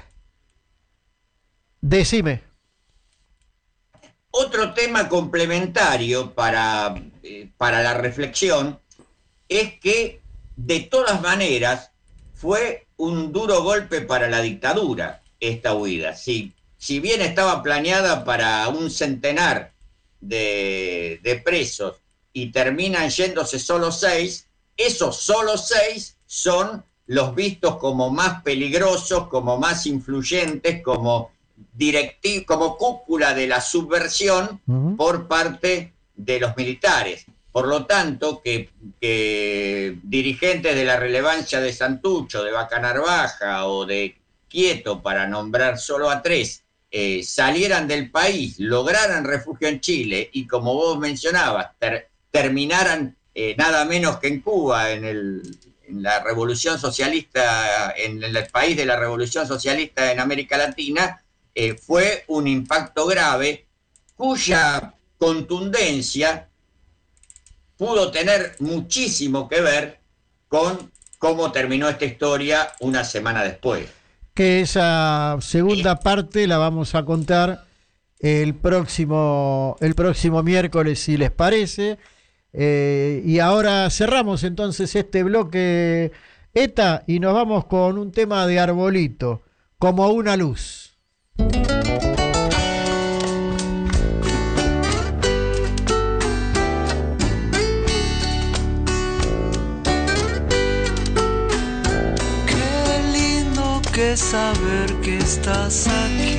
Decime. Otro tema complementario para, eh, para la reflexión es que de todas maneras fue un duro golpe para la dictadura esta huida. Si, si bien estaba planeada para un centenar de, de presos y terminan yéndose solo seis, esos solo seis son los vistos como más peligrosos, como más influyentes, como directi- como cúpula de la subversión uh-huh. por parte de los militares. Por lo tanto, que, que dirigentes de la relevancia de Santucho, de Bacanar Baja o de Quieto, para nombrar solo a tres, eh, salieran del país, lograran refugio en Chile y, como vos mencionabas, ter- terminaran eh, nada menos que en Cuba, en el... en la revolución socialista, en el país de la revolución socialista en América Latina, eh, fue un impacto grave cuya contundencia pudo tener muchísimo que ver con cómo terminó esta historia una semana después. Que esa segunda parte la vamos a contar el próximo, el próximo miércoles, si les parece. Eh, y ahora cerramos entonces este bloque ETA y nos vamos con un tema de Arbolito, Como una luz. Qué lindo que saber que estás aquí,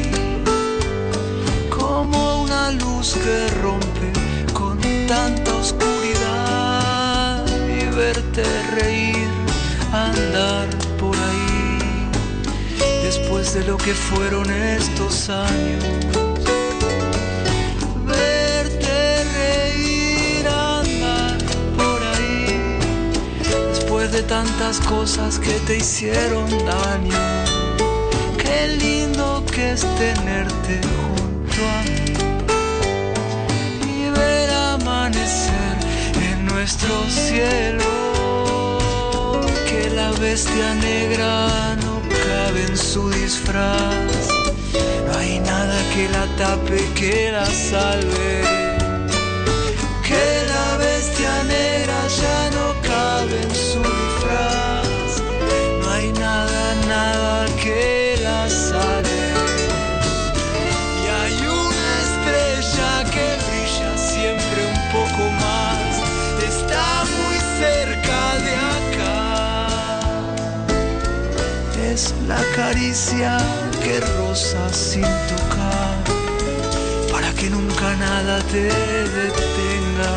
como una luz que rompe con tanta oscuridad, y verte reír, andar por ahí, después de lo que fueron estos años. Verte reír, andar por ahí, después de tantas cosas que te hicieron daño. Qué lindo que es tenerte junto a mí, amanecer en nuestro cielo, que la bestia negra no cabe en su disfraz, no hay nada que la tape, que la salve, que la bestia negra ya no cabe en su disfraz, no hay nada, nada que la salve. Poco más, está muy cerca de acá. Es la caricia que roza sin tocar, para que que nunca nada te detenga.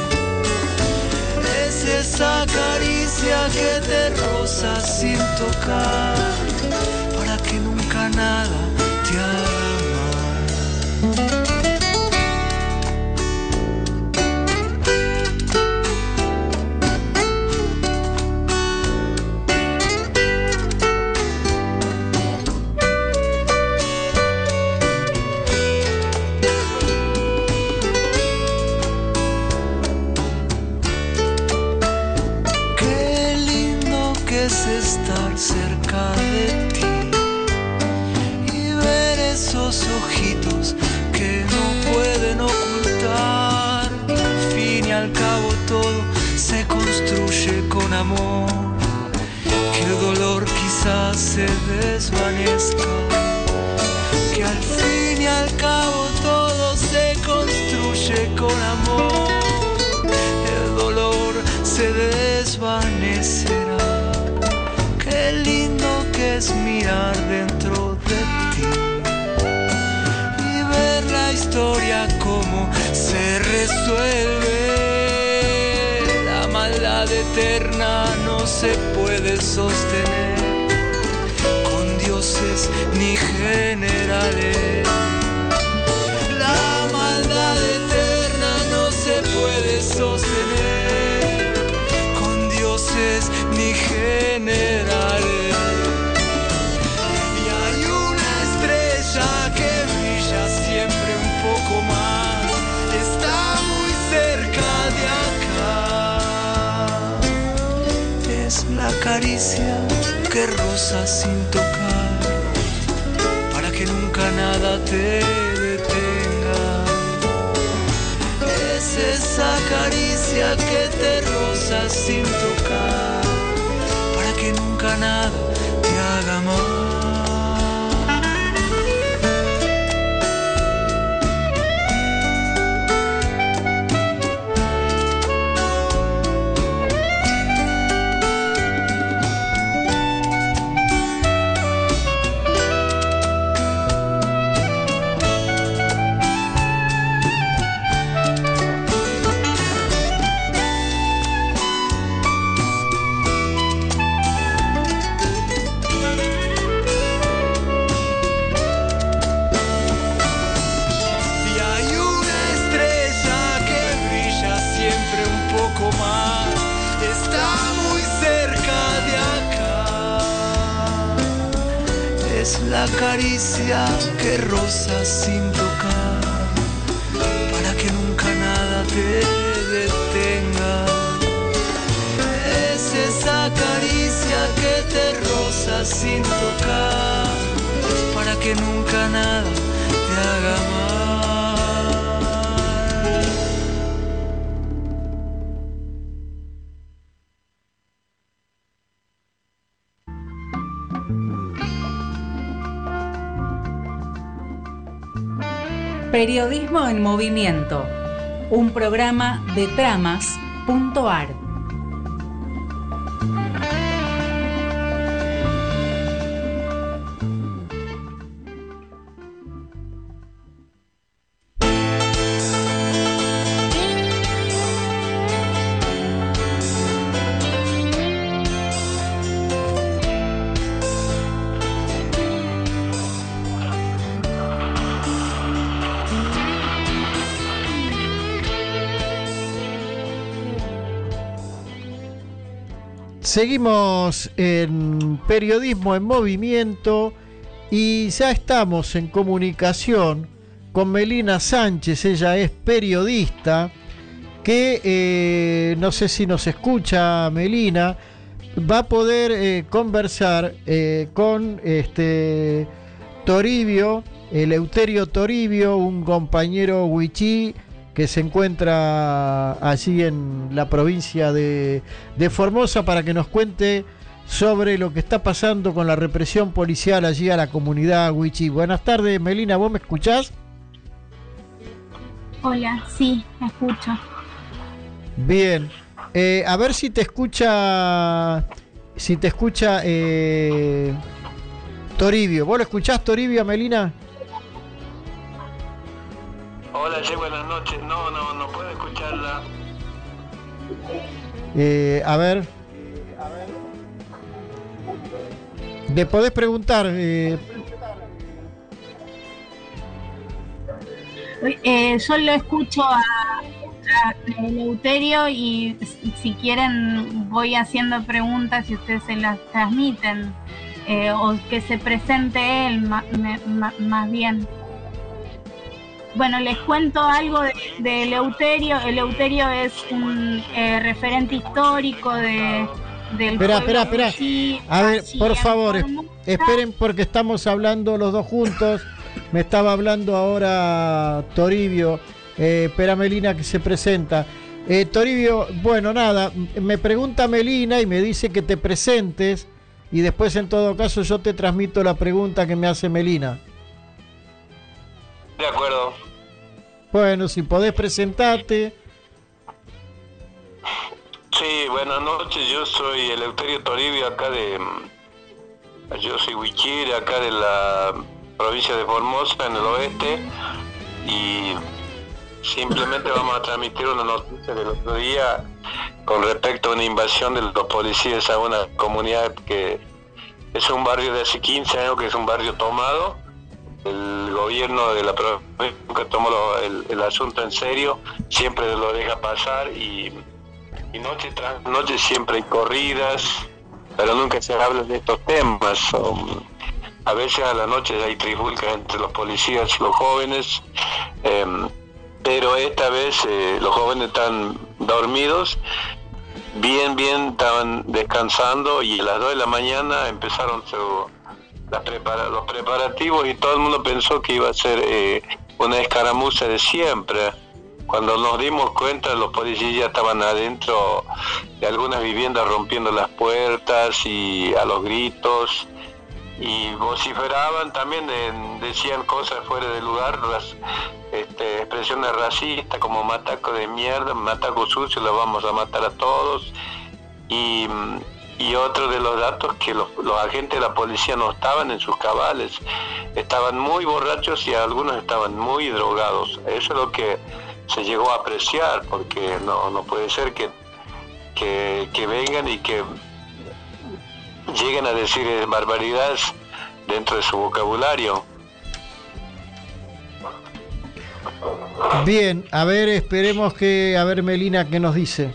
Es esa caricia que te roza sin tocar, para que nunca nada te haga mal. Estar cerca de ti y ver esos ojitos que no pueden ocultar. Al fin y al cabo todo se construye con amor, que el dolor quizás se desvanezca, que al fin y al cabo todo se construye con amor, el dolor se desvanecerá. Qué lindo que es mirar dentro de ti y ver la historia como se resuelve. La maldad eterna no se puede sostener con dioses ni generales. La maldad eterna no se puede sostener con dioses ni generales. Y hay una estrella que brilla siempre un poco más, está muy cerca de acá. Es la caricia que roza sin tocar, para que nunca nada te detenga. Es esa caricia que te roza sin tocar, que nunca nada te haga mal. La caricia que roza sin tocar, para que nunca nada te detenga. Es esa caricia que te roza sin tocar, para que nunca nada te haga mal. Periodismo en Movimiento, un programa de tramas punto ar. Seguimos en Periodismo en Movimiento y ya estamos en comunicación con Melina Sánchez. Ella es periodista que, eh, no sé si nos escucha Melina, va a poder eh, conversar eh, con este Toribio, Eleuterio Toribio, un compañero huichí que se encuentra allí en la provincia de, de Formosa, para que nos cuente sobre lo que está pasando con la represión policial allí a la comunidad huichí. Buenas tardes, Melina, ¿vos me escuchás? Hola, sí, me escucho. Bien, eh, a ver si te escucha, si te escucha eh, Toribio. ¿Vos lo escuchás, Toribio, a Melina? Hola, sí, buenas noches. No, no, no puedo escucharla. Eh, a ver. ¿Le podés preguntar? Eh... Eh, yo lo escucho a, a Eleuterio y si quieren voy haciendo preguntas y ustedes se las transmiten. Eh, o que se presente él ma, me, ma, más bien. Bueno, les cuento algo de, de Eleuterio. Eleuterio es un eh, referente histórico de, del Espera, espera, pueblo espera. Wichí, A ver, por en favor, Formosa. esperen porque estamos hablando los dos juntos. Me estaba hablando ahora Toribio. Eh, espera, Melina, que se presenta. Eh, Toribio, bueno, nada, me pregunta Melina y me dice que te presentes. Y después, en todo caso, yo te transmito la pregunta que me hace Melina. De acuerdo. Bueno, si podés presentarte. Sí, buenas noches. Yo soy Eleuterio Toribio, acá de... Yo soy Wichí, acá de la provincia de Formosa, en el oeste. Y simplemente vamos a transmitir una noticia del otro día con respecto a una invasión de los policías a una comunidad que es un barrio de hace quince años, que es un barrio tomado. El gobierno de la provincia nunca tomó lo, el, el asunto en serio, siempre lo deja pasar y, y noche tras noche siempre hay corridas, pero nunca se habla de estos temas. Um, a veces a la noche hay trifulcas entre los policías y los jóvenes, eh, pero esta vez eh, los jóvenes están dormidos, bien, bien, estaban descansando y a las dos de la mañana empezaron su, las prepara, los preparativos y todo el mundo pensó que iba a ser eh, una escaramuza de siempre. Cuando nos dimos cuenta, los policías ya estaban adentro de algunas viviendas rompiendo las puertas y a los gritos, y vociferaban también, de, decían cosas fuera de lugar, ras, este, expresiones racistas como mataco de mierda, mataco sucio, lo vamos a matar a todos. Y, y otro de los datos, que los, los agentes de la policía no estaban en sus cabales, estaban muy borrachos y algunos estaban muy drogados. Eso es lo que se llegó a apreciar, porque no, no puede ser que, que, que vengan y que lleguen a decir barbaridades dentro de su vocabulario. Bien, a ver, esperemos que, a ver Melina, ¿qué nos dice?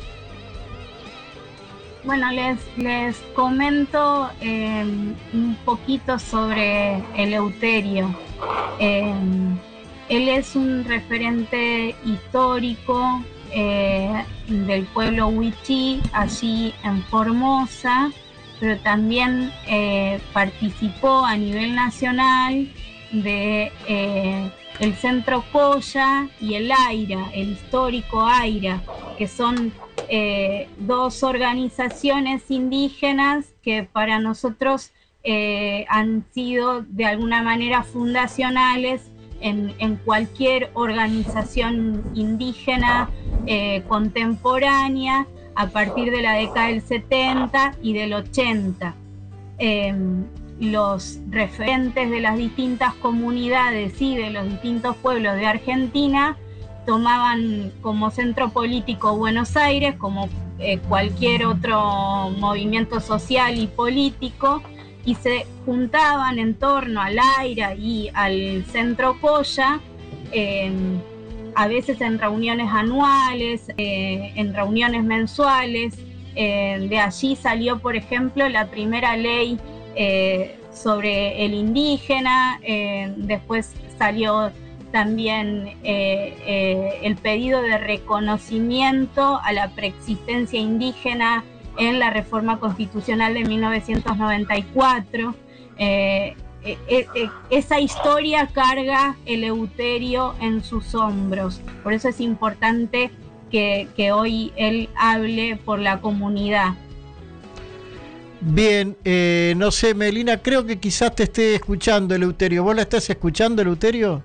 Bueno, les, les comento eh, un poquito sobre Eleuterio. Eh, él es un referente histórico eh, del pueblo Wichí, allí en Formosa, pero también eh, participó a nivel nacional de eh, el Centro Colla y el AIRA, el histórico AIRA, que son eh, dos organizaciones indígenas que para nosotros eh, han sido de alguna manera fundacionales en, en cualquier organización indígena eh, contemporánea, a partir de la década del setenta y del ochenta. Eh, los referentes de las distintas comunidades y de los distintos pueblos de Argentina tomaban como centro político Buenos Aires, como eh, cualquier otro movimiento social y político, y se juntaban en torno al AIRA y al Centro Colla, eh, a veces en reuniones anuales, eh, en reuniones mensuales. Eh, de allí salió, por ejemplo, la primera ley eh, sobre el indígena, eh, después salió también eh, eh, el pedido de reconocimiento a la preexistencia indígena en la reforma constitucional de mil novecientos noventa y cuatro. Eh, Eh, eh, esa historia carga Eleuterio en sus hombros, por eso es importante que, que hoy él hable por la comunidad. Bien, eh, no sé, Melina, creo que quizás te esté escuchando Eleuterio. ¿Vos la estás escuchando, Eleuterio?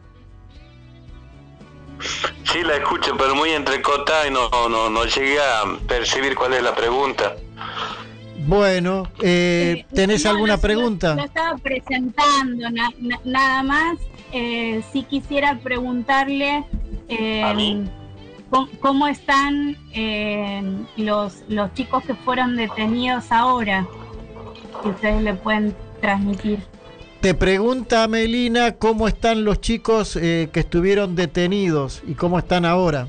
Sí, la escucho, pero muy entrecortada y no, no, no llegué a percibir cuál es la pregunta. Bueno, eh, ¿tenés no, alguna lo, pregunta? Lo, lo estaba presentando, na, na, nada más. Eh, sí quisiera preguntarle Eh, ¿A mí? ¿cómo, cómo están eh, los, los chicos que fueron detenidos ahora? Que ustedes le pueden transmitir. Te pregunta Melina cómo están los chicos eh, que estuvieron detenidos y cómo están ahora.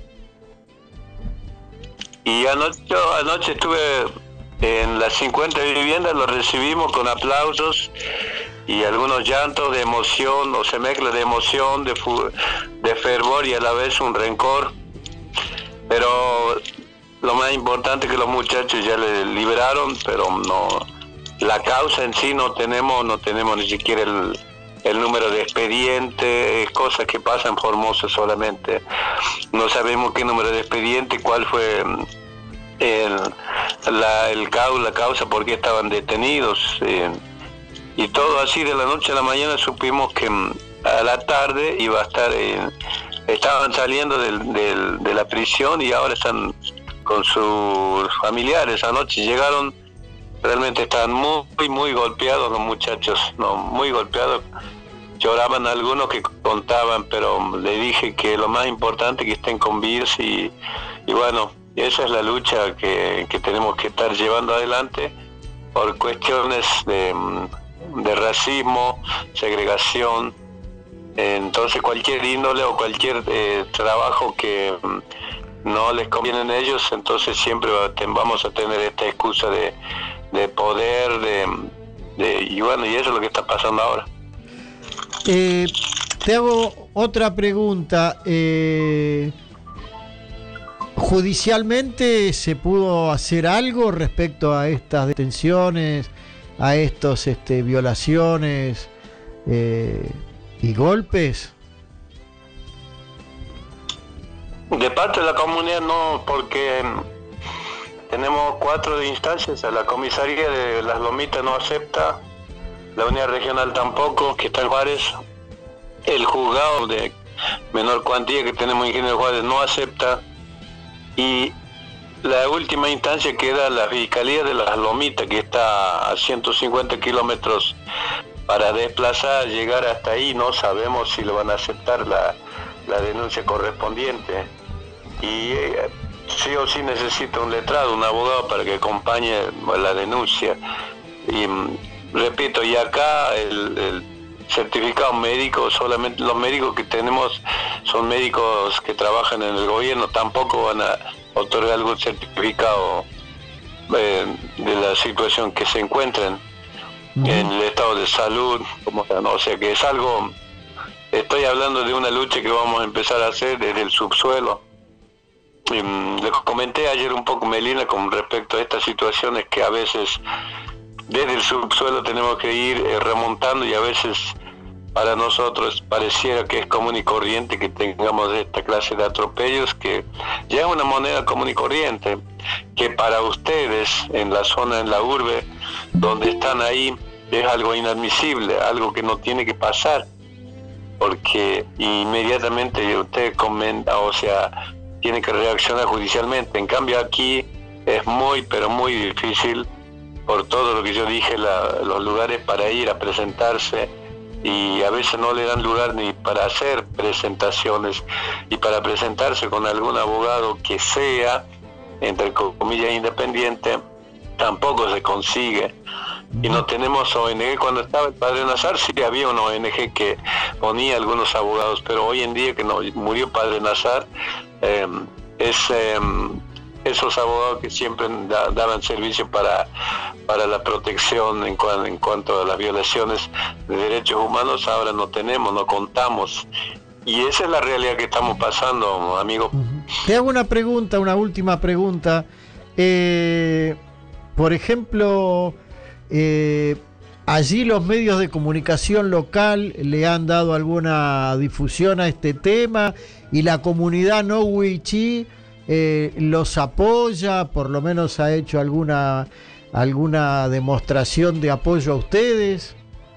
Y anoche, yo anoche estuve en las cincuenta viviendas, los recibimos con aplausos y algunos llantos de emoción, o se mezcla de emoción, de, fu- de fervor y a la vez un rencor. Pero lo más importante es que los muchachos ya le liberaron, pero no, la causa en sí no tenemos, no tenemos ni siquiera el, el número de expediente, es cosas que pasan en Formosa solamente. No sabemos qué número de expediente, cuál fue el, la, el, la causa, por qué estaban detenidos. Eh, y todo así de la noche a la mañana supimos que a la tarde iba a estar, eh, estaban saliendo del, del, de la prisión y ahora están con sus familiares. Anoche llegaron, realmente estaban muy, muy golpeados los muchachos, no, muy golpeados. Lloraban algunos que contaban, pero le dije que lo más importante es que estén con vida y, y bueno, esa es la lucha que, que tenemos que estar llevando adelante por cuestiones de, de racismo, segregación. Entonces cualquier índole o cualquier eh, trabajo que no les conviene a ellos, entonces siempre vamos a tener esta excusa de, de poder, de, de, y bueno, y eso es lo que está pasando ahora. Eh, te hago otra pregunta. Eh, ¿Judicialmente se pudo hacer algo respecto a estas detenciones, a estos este, violaciones eh, y golpes? De parte de la comunidad no, porque tenemos cuatro instancias. La comisaría de Las Lomitas no acepta, la unidad regional tampoco, que está en Juárez, el juzgado de menor cuantía que tenemos en Ingeniero Juárez no acepta, y la última instancia queda la Fiscalía de Las Lomitas, que está a ciento cincuenta kilómetros para desplazar, llegar hasta ahí. No sabemos si lo van a aceptar la, la denuncia correspondiente, y eh, sí o sí necesita un letrado, un abogado para que acompañe la denuncia. Y repito, y acá el, el certificado médico, solamente los médicos que tenemos son médicos que trabajan en el gobierno, tampoco van a otorgar algún certificado eh, de la situación que se encuentran uh-huh. en el estado de salud, como, no, o sea que es algo, estoy hablando de una lucha que vamos a empezar a hacer desde el subsuelo. Y, um, les comenté ayer un poco, Melina, con respecto a estas situaciones que a veces desde el subsuelo tenemos que ir eh, remontando, y a veces para nosotros pareciera que es común y corriente que tengamos esta clase de atropellos, que ya es una moneda común y corriente, que para ustedes en la zona, en la urbe, donde están ahí, es algo inadmisible, algo que no tiene que pasar, porque inmediatamente usted comenta, o sea, tiene que reaccionar judicialmente. En cambio aquí es muy, pero muy difícil, por todo lo que yo dije, la, los lugares para ir a presentarse, y a veces no le dan lugar ni para hacer presentaciones, y para presentarse con algún abogado que sea, entre comillas, independiente, tampoco se consigue. Y no tenemos O N G. Cuando estaba el padre Nazar sí había una O N G que ponía algunos abogados, pero hoy en día que no murió padre Nazar, eh, es... Eh, esos abogados que siempre da, daban servicio para, para la protección en, cuan, en cuanto a las violaciones de derechos humanos, ahora no tenemos, no contamos. Y esa es la realidad que estamos pasando, amigo. Te hago una pregunta, una última pregunta. Eh, por ejemplo, eh, allí los medios de comunicación local le han dado alguna difusión a este tema, y la comunidad no wichí Eh, los apoya, por lo menos ha hecho alguna alguna demostración de apoyo a ustedes.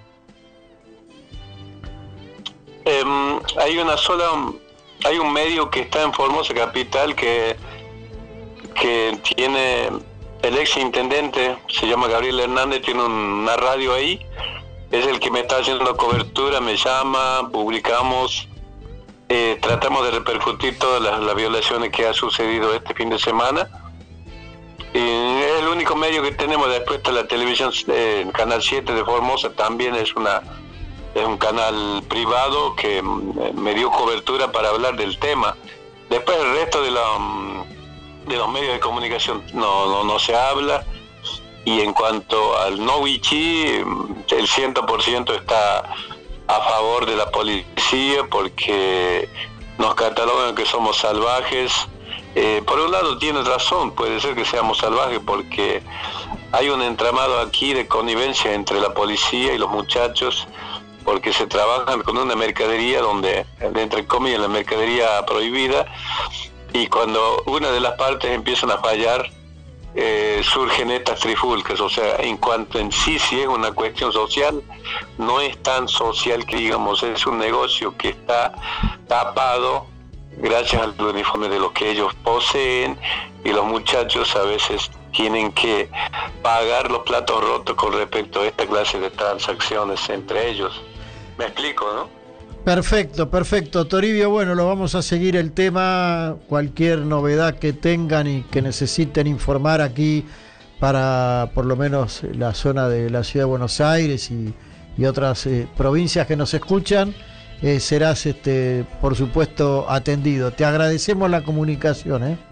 Eh, hay una sola, hay un medio que está en Formosa Capital que que tiene el ex intendente, se llama Gabriel Hernández, tiene una radio ahí, es el que me está haciendo cobertura, me llama, publicamos. eh, tratamos de repercutir todas las, las violaciones que ha sucedido este fin de semana. Y es el único medio que tenemos. Después está la televisión, eh, el Canal siete de Formosa también es una es un canal privado que me dio cobertura para hablar del tema. Después el resto de, la, de los medios de comunicación no, no, no se habla. Y en cuanto al no wichí, el cien por ciento está a favor de la policía porque nos catalogan que somos salvajes. Eh, por un lado tiene razón, puede ser que seamos salvajes porque hay un entramado aquí de connivencia entre la policía y los muchachos, porque se trabajan con una mercadería donde, entre comillas, la mercadería prohibida, y cuando una de las partes empiezan a fallar, eh, surgen estas trifulcas. O sea, en cuanto en sí, si es una cuestión social, no es tan social que digamos, es un negocio que está tapado gracias al uniforme de lo que ellos poseen, y los muchachos a veces tienen que pagar los platos rotos con respecto a esta clase de transacciones entre ellos. ¿Me explico, no? Perfecto, perfecto. Toribio, bueno, lo vamos a seguir el tema. Cualquier novedad que tengan y que necesiten informar aquí para por lo menos la zona de la ciudad de Buenos Aires y, y otras eh, provincias que nos escuchan, Eh, serás, este, por supuesto, atendido. Te agradecemos la comunicación. ¿eh?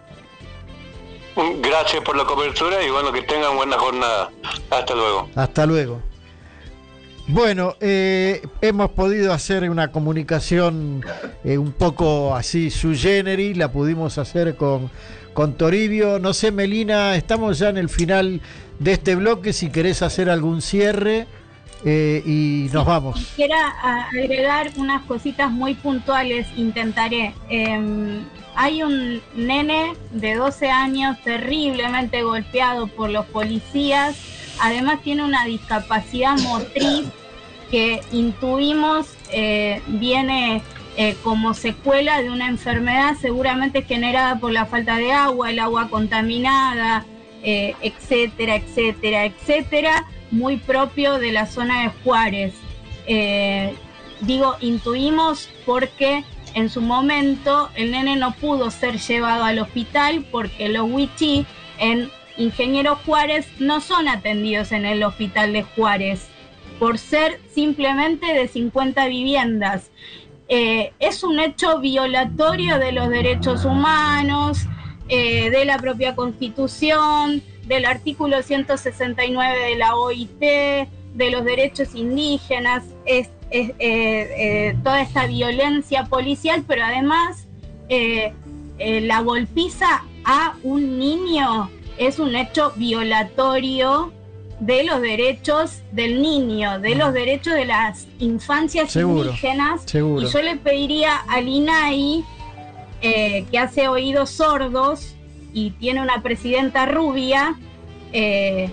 Gracias por la cobertura y bueno, que tengan buena jornada. Hasta luego. Hasta luego. Bueno, eh, hemos podido hacer una comunicación eh, un poco así sui generis, la pudimos hacer con, con Toribio. No sé, Melina, estamos ya en el final de este bloque, si querés hacer algún cierre. Eh, y nos sí, vamos. Quisiera agregar unas cositas muy puntuales, intentaré. Eh, hay un nene de doce años terriblemente golpeado por los policías, además tiene una discapacidad motriz que intuimos eh, viene eh, como secuela de una enfermedad seguramente generada por la falta de agua, el agua contaminada, eh, etcétera, etcétera, etcétera, muy propio de la zona de Juárez. Eh, digo, intuimos porque en su momento el nene no pudo ser llevado al hospital porque los wichí en Ingeniero Juárez no son atendidos en el hospital de Juárez por ser simplemente de cincuenta viviendas. Eh, es un hecho violatorio de los derechos humanos, eh, de la propia Constitución, del artículo ciento sesenta y nueve de la O I T, de los derechos indígenas, es, es eh, eh, toda esta violencia policial, pero además eh, eh, la golpiza a un niño es un hecho violatorio de los derechos del niño, de los derechos de las infancias seguro, indígenas. Seguro. Y yo le pediría al I N A I, eh, que hace oídos sordos, y tiene una presidenta rubia, eh,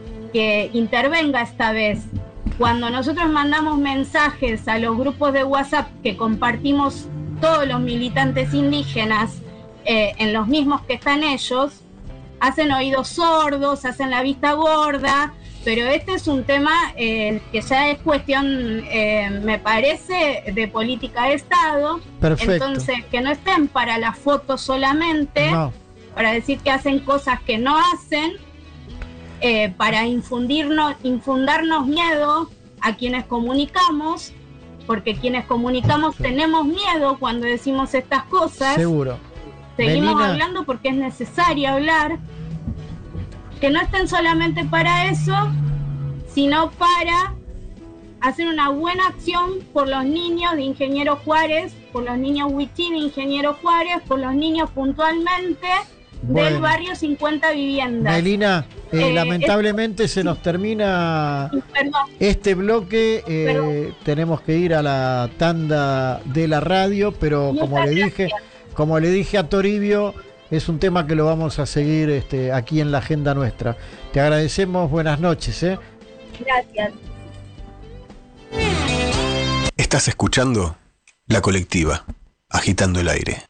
que intervenga esta vez. Cuando nosotros mandamos mensajes a los grupos de WhatsApp que compartimos todos los militantes indígenas, eh, en los mismos que están ellos, hacen oídos sordos, hacen la vista gorda, pero este es un tema eh, que ya es cuestión, eh, me parece, de política de Estado. Perfecto. Entonces, que no estén para la foto solamente, no, para decir que hacen cosas que no hacen, eh, para infundirnos, infundarnos miedo a quienes comunicamos, porque quienes comunicamos tenemos miedo cuando decimos estas cosas. Seguro. Seguimos Melina. hablando porque es necesario hablar. Que no estén solamente para eso, sino para hacer una buena acción por los niños de Ingeniero Juárez, por los niños wichí de Ingeniero Juárez, por los niños puntualmente bueno. del barrio cincuenta viviendas. Melina, eh, Eh, lamentablemente es- se nos termina Perdón. este bloque, eh, Perdón. tenemos que ir a la tanda de la radio, pero Muchas como le dije, como le dije a Toribio, es un tema que lo vamos a seguir este, aquí en la agenda nuestra. Te agradecemos, buenas noches. ¿eh? Gracias. Estás escuchando La Colectiva, agitando el aire.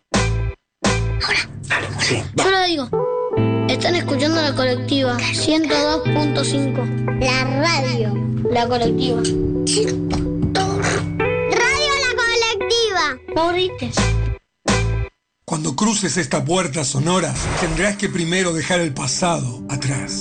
Yo lo digo. Están escuchando La Colectiva ciento dos punto cinco. La radio. La Colectiva. Radio La Colectiva. Moriste. Cuando cruces esta puerta sonora, tendrás que primero dejar el pasado atrás.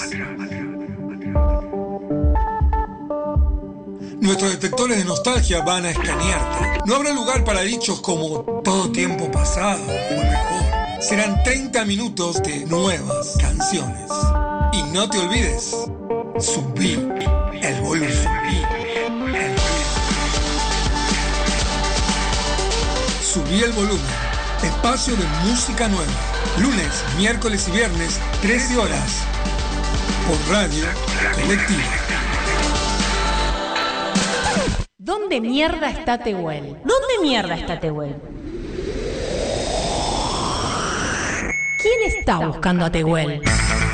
Nuestros detectores de nostalgia van a escanearte. No habrá lugar para dichos como todo tiempo pasado o mejor. Serán treinta minutos de nuevas canciones. Y no te olvides, subí el volumen. Subí el volumen. Espacio de música nueva. Lunes, miércoles y viernes, trece horas. Por Radio Colectiva. ¿Dónde mierda está Tehuel? ¿Dónde mierda está Tehuel? ¿Quién está buscando a Tehuel?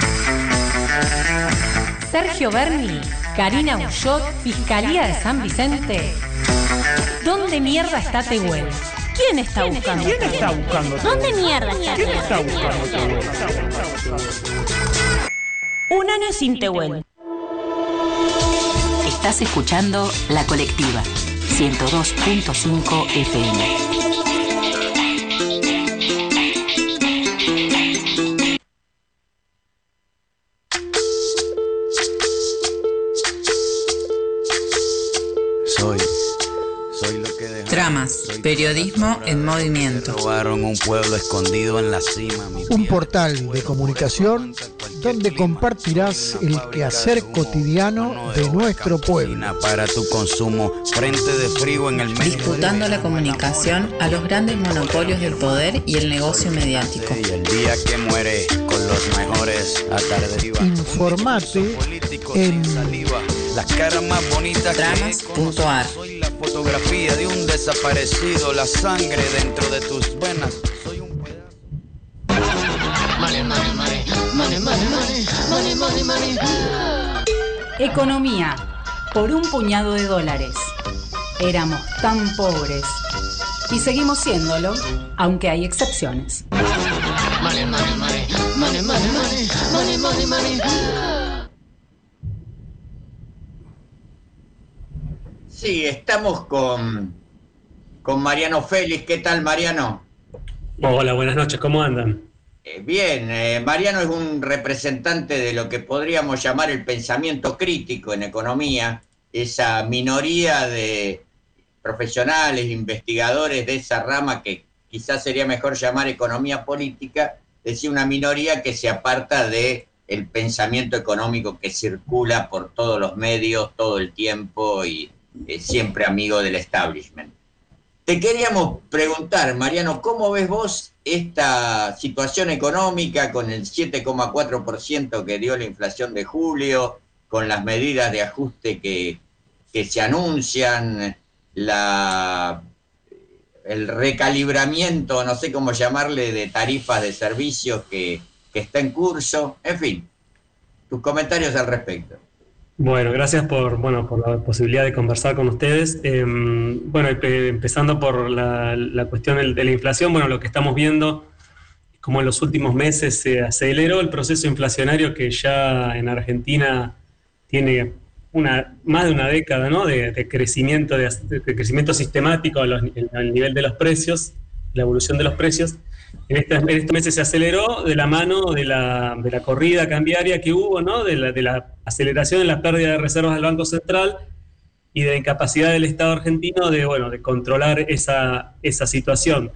Sergio Berni, Karina Bullot, Fiscalía de San Vicente. ¿Dónde mierda está Tehuel? ¿Quién está buscando? ¿Quién está buscando? ¿Dónde mierda está ¿Quién está buscando Tehuel? Un año sin Tehuel. Estás escuchando La Colectiva, ciento dos punto cinco F M. Soy, soy lo que dejó. Tramas, periodismo en movimiento. Robaron un pueblo escondido en la cima. Mi Un portal de comunicación donde compartirás el quehacer cotidiano de nuestro pueblo. Para tu consumo, frente de frío en el medio. Disputando la comunicación a los grandes monopolios del poder y el negocio mediático. Y el día que muere con los mejores atardería. Informate en las caras más bonitas. Tramas punto ar. Soy la fotografía de un desaparecido, la sangre dentro de tus venas. Soy un Money, money, money, money, money, money, money, money, money. Economía, por un puñado de dólares. Éramos tan pobres y seguimos siéndolo, aunque hay excepciones. Money, money, money, money, money, money, money, money, money. Sí, estamos con, con Mariano Félix. ¿Qué tal, Mariano? Hola, buenas noches, ¿cómo andan? Eh, bien, eh, Mariano es un representante de lo que podríamos llamar el pensamiento crítico en economía, esa minoría de profesionales, investigadores de esa rama que quizás sería mejor llamar economía política, es decir, una minoría que se aparta de el pensamiento económico que circula por todos los medios todo el tiempo y eh, siempre amigo del establishment. Te queríamos preguntar, Mariano, ¿cómo ves vos esta situación económica con el siete coma cuatro por ciento que dio la inflación de julio, con las medidas de ajuste que, que se anuncian, la, el recalibramiento, no sé cómo llamarle, de tarifas de servicios que, que está en curso? En fin, tus comentarios al respecto. Bueno, gracias por, bueno, por la posibilidad de conversar con ustedes. Eh, bueno, empezando por la, la cuestión de la inflación, bueno, lo que estamos viendo, como en los últimos meses se aceleró el proceso inflacionario que ya en Argentina tiene una, más de una década, ¿no?, de, de, crecimiento, de, de crecimiento sistemático al nivel de los precios, la evolución de los precios. En, este, en estos meses se aceleró de la mano de la, de la corrida cambiaria que hubo, ¿no?, de la, de la aceleración en la pérdida de reservas del Banco Central y de la incapacidad del Estado argentino de, bueno, de controlar esa, esa situación.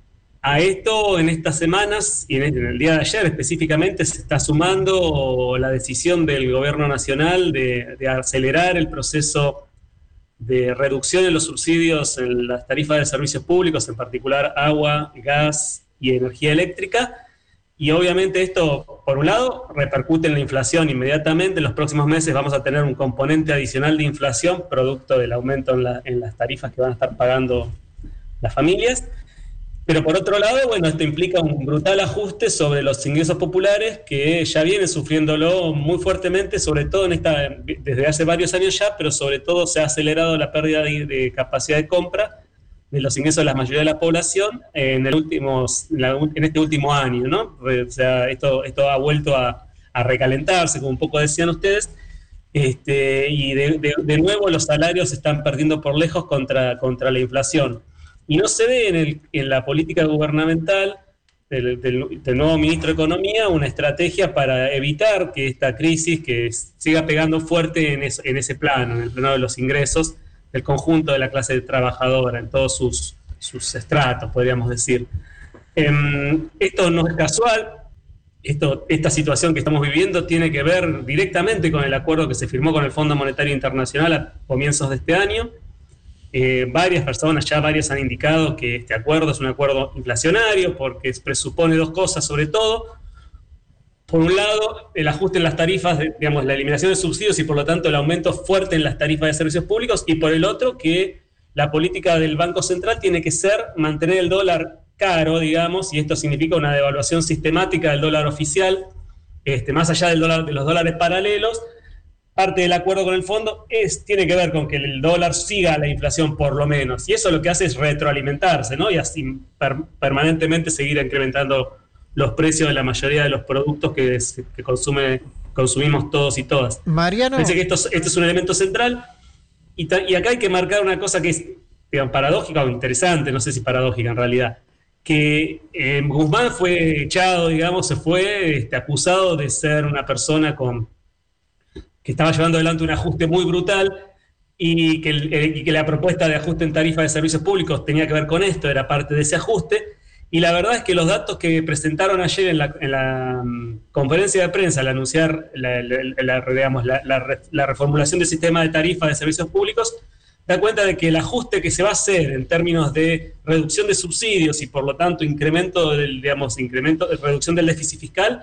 A esto, en estas semanas, y en el, en el día de ayer específicamente, se está sumando la decisión del Gobierno Nacional de, de acelerar el proceso de reducción de los subsidios en las tarifas de servicios públicos, en particular agua, gas y energía eléctrica, y obviamente esto, por un lado, repercute en la inflación inmediatamente. En los próximos meses vamos a tener un componente adicional de inflación, producto del aumento en, la, en las tarifas que van a estar pagando las familias. Pero por otro lado, bueno, esto implica un brutal ajuste sobre los ingresos populares que ya vienen sufriéndolo muy fuertemente, sobre todo en esta, desde hace varios años ya, pero sobre todo se ha acelerado la pérdida de, de capacidad de compra de los ingresos de la mayoría de la población en, el últimos, en este último año, ¿no? O sea, esto, esto ha vuelto a, a recalentarse, como un poco decían ustedes, este, y de, de, de nuevo los salarios se están perdiendo por lejos contra, contra la inflación. y no se ve en, el, en la política gubernamental del, del, del nuevo ministro de Economía una estrategia para evitar que esta crisis que siga pegando fuerte en, eso, en ese plano, en el plano de los ingresos del conjunto de la clase trabajadora, en todos sus, sus estratos, podríamos decir. Eh, esto no es casual. Esto, esta situación que estamos viviendo tiene que ver directamente con el acuerdo que se firmó con el Fondo Monetario Internacional a comienzos de este año. Eh, varias personas, ya varias han indicado que este acuerdo es un acuerdo inflacionario porque presupone dos cosas sobre todo. Por un lado, el ajuste en las tarifas, digamos, la eliminación de subsidios y por lo tanto el aumento fuerte en las tarifas de servicios públicos, y por el otro que la política del Banco Central tiene que ser mantener el dólar caro, digamos, y esto significa una devaluación sistemática del dólar oficial, este, más allá del dólar, de los dólares paralelos. Parte del acuerdo con el fondo es, tiene que ver con que el dólar siga la inflación por lo menos, y eso lo que hace es retroalimentarse, ¿no? Y así per, permanentemente seguir incrementando los precios de la mayoría de los productos que, que consume, consumimos todos y todas. Mariano. Pensé que esto, esto es un elemento central, y, ta, y acá hay que marcar una cosa que es, digamos, paradójica o interesante, no sé si paradójica en realidad, que eh, Guzmán fue echado, digamos, se fue este, acusado de ser una persona con, que estaba llevando adelante un ajuste muy brutal y que, el, eh, y que la propuesta de ajuste en tarifa de servicios públicos tenía que ver con esto, era parte de ese ajuste, y la verdad es que los datos que presentaron ayer en la, en la um, conferencia de prensa al anunciar la, la, la, digamos, la, la, la reformulación del sistema de tarifa de servicios públicos da cuenta de que el ajuste que se va a hacer en términos de reducción de subsidios y por lo tanto incremento del, digamos, incremento, reducción del déficit fiscal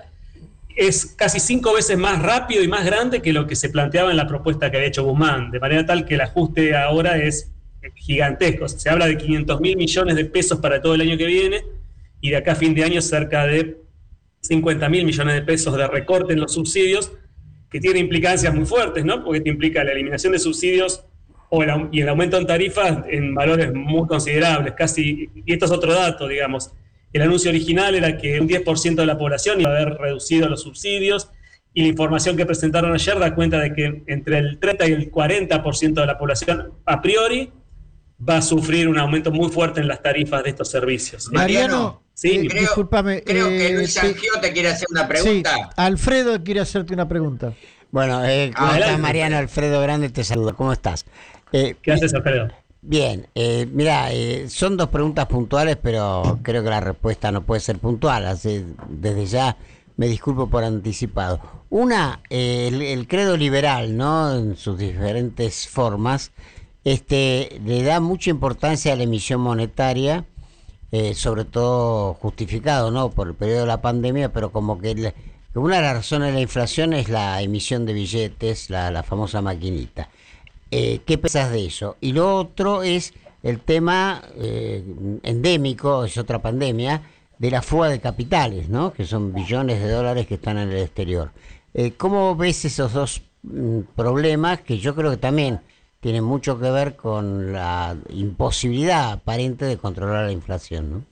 es casi cinco veces más rápido y más grande que lo que se planteaba en la propuesta que había hecho Guzmán, de manera tal que el ajuste ahora es gigantesco. Se habla de quinientos mil millones de pesos para todo el año que viene y de acá a fin de año cerca de cincuenta mil millones de pesos de recorte en los subsidios, que tiene implicancias muy fuertes, ¿no? Porque te implica la eliminación de subsidios o el, y el aumento en tarifas en valores muy considerables, casi, y esto es otro dato, digamos, el anuncio original era que un diez por ciento de la población iba a haber reducido los subsidios, y la información que presentaron ayer da cuenta de que entre el treinta y el cuarenta por ciento de la población a priori va a sufrir un aumento muy fuerte en las tarifas de estos servicios. Mariano, sí, eh, creo, discúlpame. Creo eh, que Luis Angio te quiere hacer una pregunta. Sí, Alfredo quiere hacerte una pregunta. Bueno, eh, ¿cómo Adelante. estás, Mariano? Alfredo Grande te saluda. ¿Cómo estás? Eh, ¿Qué haces, Alfredo? Bien, eh, mira, eh, son dos preguntas puntuales, pero creo que la respuesta no puede ser puntual, así desde ya me disculpo por anticipado. Una, eh, el, el credo liberal, ¿no? En sus diferentes formas, este, le da mucha importancia a la emisión monetaria, eh, sobre todo justificado, ¿no? Por el periodo de la pandemia, pero como que, el, que una de las razones de la inflación es la emisión de billetes, la, la famosa maquinita. Eh, ¿Qué pensás de eso? Y lo otro es el tema eh, endémico, es otra pandemia, de la fuga de capitales, ¿no? Que son billones de dólares que están en el exterior. Eh, ¿Cómo ves esos dos mm, problemas que yo creo que también tienen mucho que ver con la imposibilidad aparente de controlar la inflación, ¿no?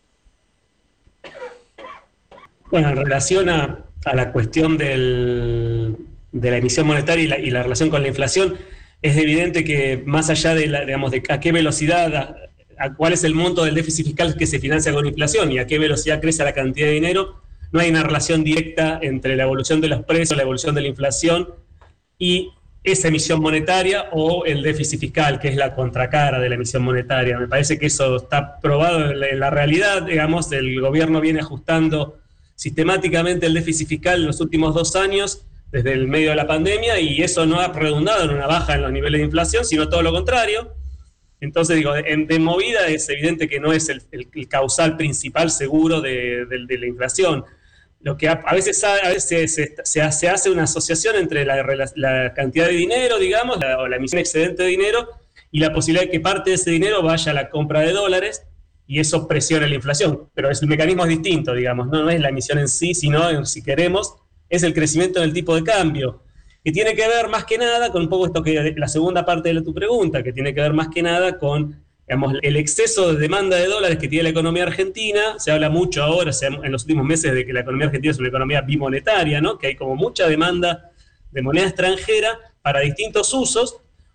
Bueno, en relación a, a la cuestión del, de la emisión monetaria y la, y la relación con la inflación, es evidente que más allá de, la, digamos, de a qué velocidad, a, a cuál es el monto del déficit fiscal que se financia con inflación y a qué velocidad crece la cantidad de dinero, no hay una relación directa entre la evolución de los precios, la evolución de la inflación y esa emisión monetaria o el déficit fiscal, que es la contracara de la emisión monetaria. Me parece que eso está probado en la, en la realidad, digamos, el gobierno viene ajustando sistemáticamente el déficit fiscal en los últimos dos años, desde el medio de la pandemia, y eso no ha redundado en una baja en los niveles de inflación, sino todo lo contrario. Entonces, digo, en, de movida es evidente que no es el, el, el causal principal seguro de, de, de la inflación. Lo que a, a veces, a veces se, se, se hace una asociación entre la, la, la cantidad de dinero, digamos, la, o la emisión excedente de dinero, y la posibilidad de que parte de ese dinero vaya a la compra de dólares, y eso presiona la inflación. Pero es, el mecanismo es distinto, digamos, no, no es la emisión en sí, sino, si queremos, es el crecimiento del tipo de cambio, que tiene que ver más que nada con un poco esto que la segunda parte de tu pregunta, que tiene que ver más que nada con, digamos, el exceso de demanda de dólares que tiene la economía argentina. Se habla mucho ahora, se, en los últimos meses, de que la economía argentina es una economía bimonetaria, ¿no? Que hay como mucha demanda de moneda extranjera para distintos usos,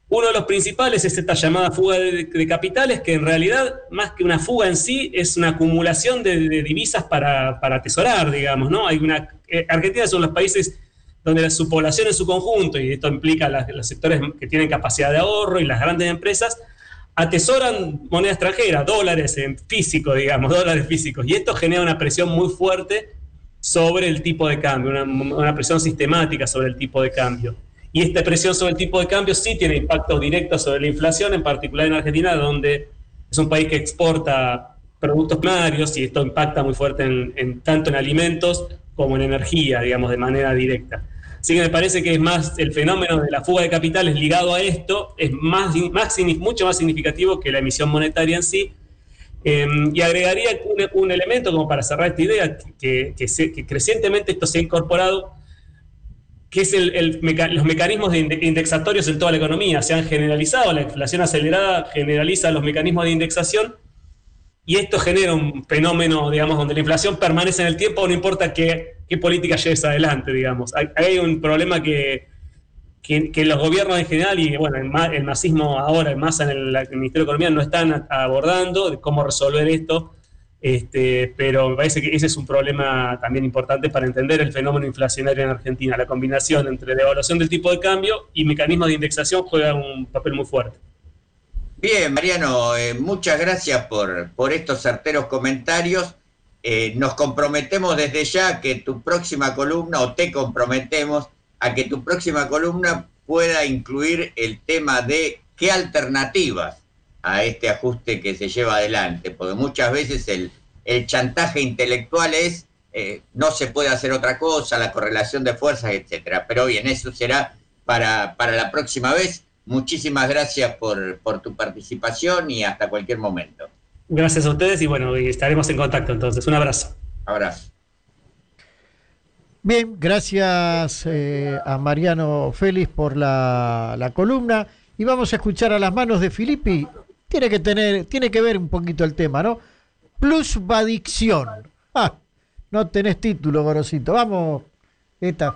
Uno de los principales es esta llamada fuga de, de capitales, que en realidad, más que una fuga en sí, es una acumulación de, de divisas para, para atesorar, digamos, ¿no? Hay una, eh, Argentina es uno de los países donde la, su población en su conjunto, y esto implica las, los sectores que tienen capacidad de ahorro y las grandes empresas, atesoran moneda extranjera, dólares en físico, digamos, dólares físicos, y esto genera una presión muy fuerte sobre el tipo de cambio, una, una presión sistemática sobre el tipo de cambio. Y esta presión sobre el tipo de cambio sí tiene impactos directos sobre la inflación, en particular en Argentina, donde es un país que exporta productos primarios y esto impacta muy fuerte en, en, tanto en alimentos como en energía, digamos, de manera directa. Así que me parece que es más el fenómeno de la fuga de capitales ligado a esto, es más, más, mucho más significativo que la emisión monetaria en sí. Eh, y agregaría un, un elemento como para cerrar esta idea, que, que, se, que crecientemente esto se ha incorporado, que es el, el meca los mecanismos de indexatorios en toda la economía. Se han generalizado, la inflación acelerada generaliza los mecanismos de indexación y esto genera un fenómeno, digamos, donde la inflación permanece en el tiempo, no importa qué, qué política lleves adelante, digamos. Hay, hay un problema que, que, que los gobiernos en general y, bueno, el, ma el masismo ahora, el masa en el, el Ministerio de Economía no están abordando de cómo resolver esto. Este, pero me parece que ese es un problema también importante para entender el fenómeno inflacionario en Argentina. La combinación entre devaluación del tipo de cambio y mecanismos de indexación juega un papel muy fuerte. Bien, Mariano, eh, muchas gracias por, por estos certeros comentarios. Eh, nos comprometemos desde ya a que tu próxima columna, o te comprometemos a que tu próxima columna pueda incluir el tema de qué alternativas a este ajuste que se lleva adelante, porque muchas veces el, el chantaje intelectual es eh, no se puede hacer otra cosa, la correlación de fuerzas, etcétera. Pero bien, eso será para, para la próxima vez. Muchísimas gracias por, por tu participación y hasta cualquier momento. Gracias a ustedes y bueno, estaremos en contacto entonces. Un abrazo. Abrazo. Bien, gracias eh, a Mariano Félix por la, la columna y vamos a escuchar a las manos de Filippi. Tiene que tener, tiene que ver un poquito el tema, ¿no? Plusvadicción. Ah, no tenés título, Gorosito. Vamos, esta.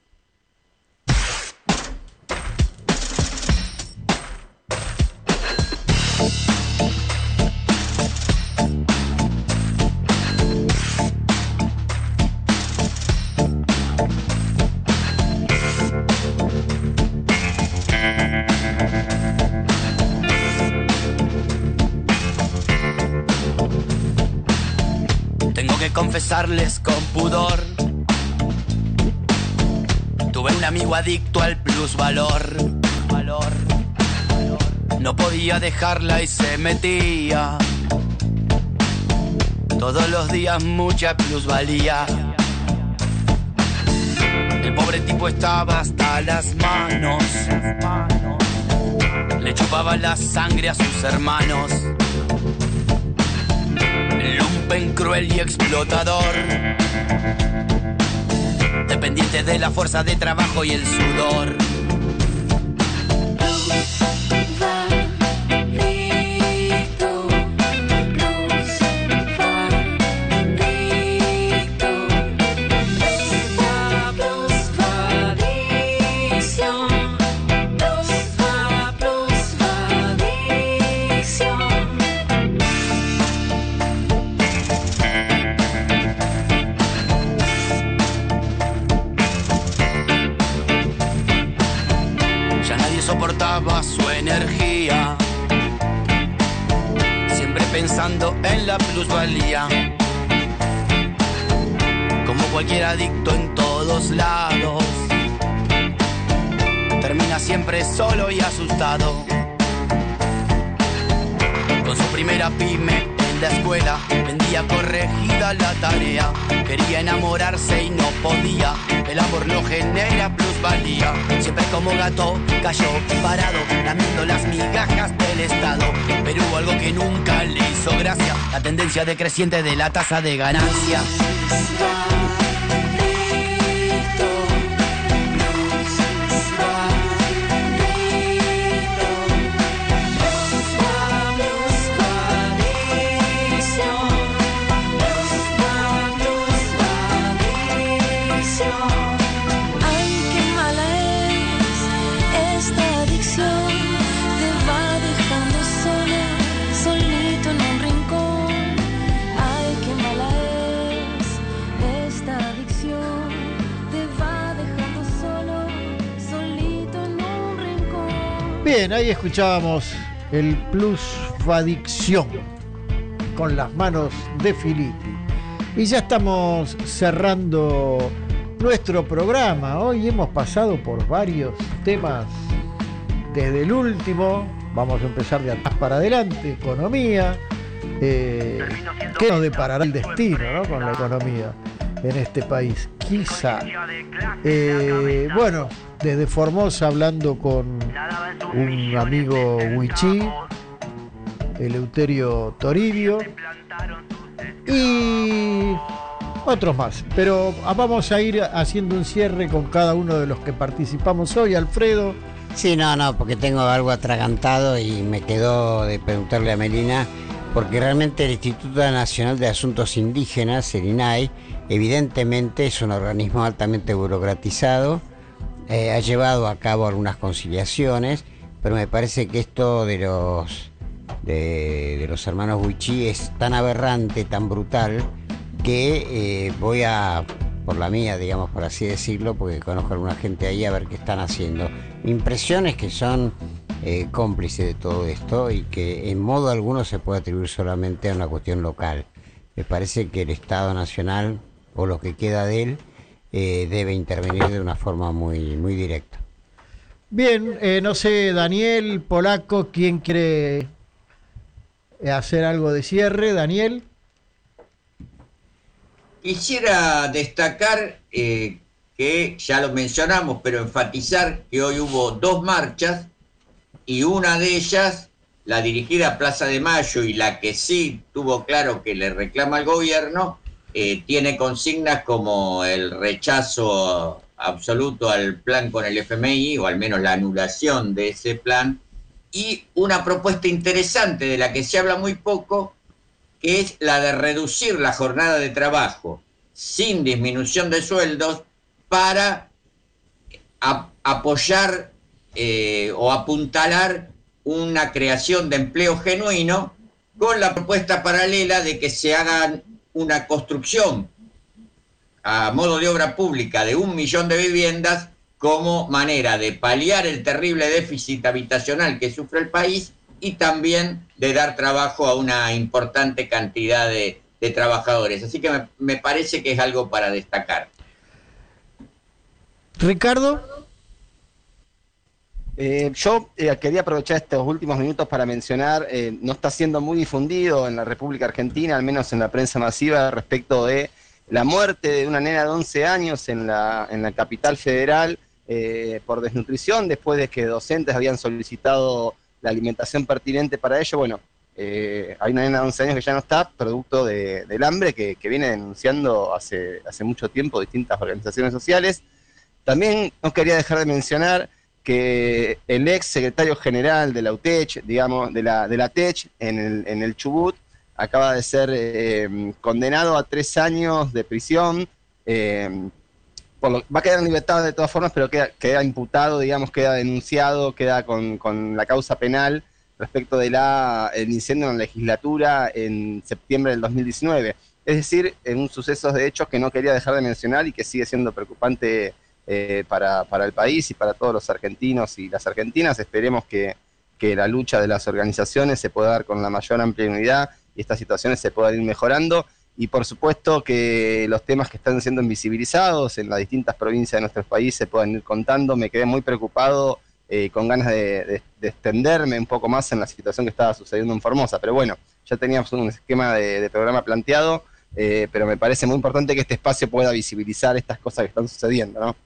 Confesarles con pudor, tuve un amigo adicto al plusvalor. Valor. No podía dejarla y se metía todos los días mucha plusvalía. El pobre tipo estaba hasta las manos, le chupaba la sangre a sus hermanos. Lumpen, cruel y explotador, dependiente de la fuerza de trabajo y el sudor. Soportaba su energía, siempre pensando en la plusvalía. Como cualquier adicto en todos lados, termina siempre solo y asustado. Con su primera pyme en la escuela, vendía corregida la tarea. Quería enamorarse y no podía, el amor no genera plusvalía. Siempre como gato cayó parado, lamiendo las migajas del Estado. Pero hubo algo que nunca le hizo gracia, la tendencia decreciente de la tasa de ganancia. Ay, qué mala es esta adicción. Bien, ahí escuchábamos el Plusvadicción con las manos de Filippi. Y ya estamos cerrando nuestro programa. Hoy hemos pasado por varios temas, desde el último, vamos a empezar de atrás para adelante, economía, eh, ¿qué nos deparará el destino, ¿no?, con la economía en este país? Quizá. Eh, bueno, desde Formosa hablando con un amigo Huichí, Eleuterio Toribio y otros más. Pero vamos a ir haciendo un cierre con cada uno de los que participamos hoy. Alfredo. Sí, no, no, porque tengo algo atragantado y me quedó de preguntarle a Melina, porque realmente el Instituto Nacional de Asuntos Indígenas, el I N A I, evidentemente es un organismo altamente burocratizado, eh, ha llevado a cabo algunas conciliaciones, pero me parece que esto de los de, de los hermanos Huichí es tan aberrante, tan brutal, que eh, voy a, por la mía, digamos, por así decirlo, porque conozco a alguna gente ahí, a ver qué están haciendo. Mi impresión es que son eh, cómplices de todo esto y que en modo alguno se puede atribuir solamente a una cuestión local. Me parece que el Estado Nacional, o lo que queda de él, eh, debe intervenir de una forma muy, muy directa. Bien, eh, no sé, Daniel, Polaco, ¿quién quiere hacer algo de cierre? Daniel. Quisiera destacar eh, que ya lo mencionamos, pero enfatizar que hoy hubo dos marchas y una de ellas, la dirigida a Plaza de Mayo y la que sí tuvo claro que le reclama al gobierno, eh, tiene consignas como el rechazo absoluto al plan con el F M I, o al menos la anulación de ese plan, y una propuesta interesante de la que se habla muy poco, que es la de reducir la jornada de trabajo sin disminución de sueldos para a, apoyar eh, o apuntalar una creación de empleo genuino, con la propuesta paralela de que se haga una construcción a modo de obra pública de un millón de viviendas como manera de paliar el terrible déficit habitacional que sufre el país y también de dar trabajo a una importante cantidad de, de trabajadores. Así que me, me parece que es algo para destacar. Ricardo. Eh, yo eh, quería aprovechar estos últimos minutos para mencionar, eh, no está siendo muy difundido en la República Argentina, al menos en la prensa masiva, respecto de la muerte de una nena de once años en la, en la capital federal eh, por desnutrición, después de que docentes habían solicitado la alimentación pertinente para ello. Bueno, eh, hay una nena de once años que ya no está, producto de, del hambre que, que viene denunciando hace, hace mucho tiempo distintas organizaciones sociales. También no quería dejar de mencionar que el ex secretario general de la U T E C, digamos, de la, de la T E C en el, en el Chubut, acaba de ser eh, condenado a tres años de prisión. Eh, por lo, va a quedar en libertad de todas formas, pero queda, queda imputado, digamos, queda denunciado, queda con, con la causa penal respecto del incendio en la legislatura en septiembre del dos mil diecinueve. Es decir, en un suceso de hechos que no quería dejar de mencionar y que sigue siendo preocupante eh, para, para el país y para todos los argentinos y las argentinas. Esperemos que, que la lucha de las organizaciones se pueda dar con la mayor amplia unidad y estas situaciones se puedan ir mejorando. Y por supuesto que los temas que están siendo invisibilizados en las distintas provincias de nuestro país se puedan ir contando. Me quedé muy preocupado, eh, con ganas de, de, de extenderme un poco más en la situación que estaba sucediendo en Formosa. Pero bueno, ya teníamos un esquema de, de programa planteado, eh, pero me parece muy importante que este espacio pueda visibilizar estas cosas que están sucediendo, ¿no?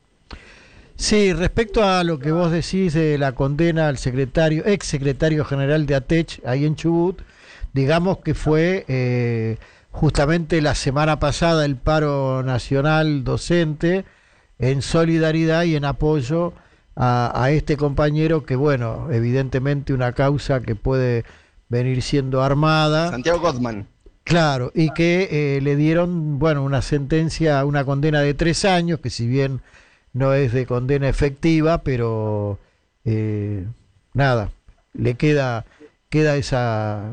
Sí, respecto a lo que vos decís de la condena al secretario, ex secretario general de A T E C, ahí en Chubut, digamos que fue eh, justamente la semana pasada el paro nacional docente en solidaridad y en apoyo a, a este compañero que, bueno, evidentemente una causa que puede venir siendo armada. Santiago Gottman. Claro, y que eh, le dieron, bueno, una sentencia, una condena de tres años, que si bien no es de condena efectiva, pero eh, nada, le queda, queda esa...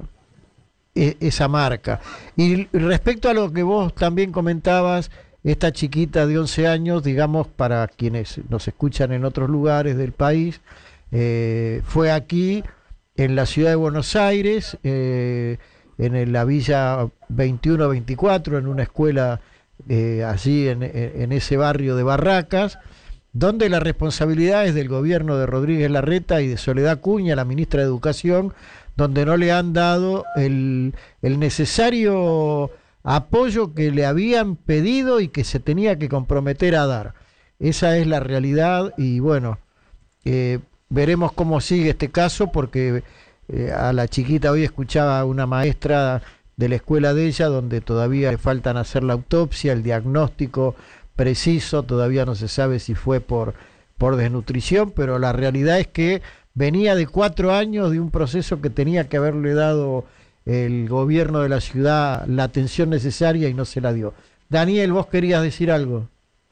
esa marca. Y respecto a lo que vos también comentabas, esta chiquita de once años, digamos, para quienes nos escuchan en otros lugares del país, Eh, fue aquí, en la ciudad de Buenos Aires, eh, en la Villa veintiuno veinticuatro, en una escuela eh, allí en, en ese barrio de Barracas, donde la responsabilidad es del gobierno de Rodríguez Larreta y de Soledad Cuña, la ministra de Educación, donde no le han dado el, el necesario apoyo que le habían pedido y que se tenía que comprometer a dar. Esa es la realidad y bueno, eh, veremos cómo sigue este caso, porque eh, a la chiquita hoy escuchaba a una maestra de la escuela de ella, donde todavía le faltan hacer la autopsia, el diagnóstico preciso, todavía no se sabe si fue por, por desnutrición, pero la realidad es que venía de cuatro años de un proceso que tenía que haberle dado el gobierno de la ciudad la atención necesaria y no se la dio. Daniel, vos querías decir algo.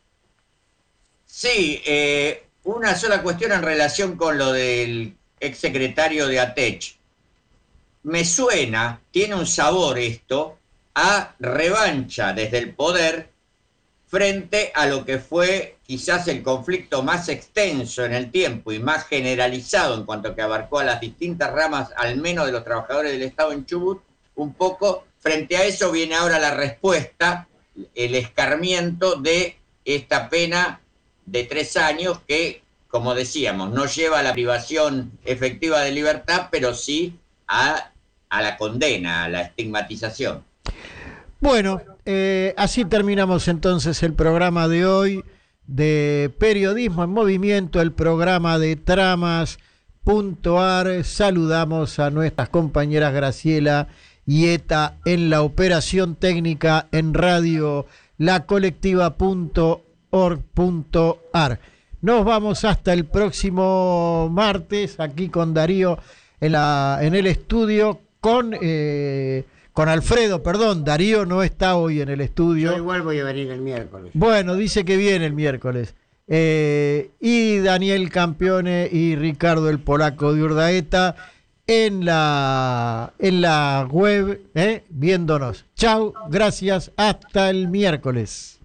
Sí, eh, una sola cuestión en relación con lo del exsecretario de ATECH. Me suena, tiene un sabor esto, a revancha desde el poder frente a lo que fue quizás el conflicto más extenso en el tiempo y más generalizado en cuanto que abarcó a las distintas ramas, al menos de los trabajadores del Estado en Chubut, un poco. Frente a eso viene ahora la respuesta, el escarmiento de esta pena de tres años que, como decíamos, no lleva a la privación efectiva de libertad, pero sí a, a la condena, a la estigmatización. Bueno, eh, así terminamos entonces el programa de hoy de Periodismo en Movimiento, el programa de tramas punto ar. Saludamos a nuestras compañeras Graciela y Eta en la operación técnica, en radio la colectiva punto org punto ar. Nos vamos hasta el próximo martes, aquí con Darío en, la, en el estudio, con... Eh, Con Alfredo, perdón, Darío no está hoy en el estudio. Yo igual voy a venir el miércoles. Bueno, dice que viene el miércoles. Eh, y Daniel Campione y Ricardo el Polaco de Urdaeta en la, en la web, eh, viéndonos. Chau, gracias, hasta el miércoles.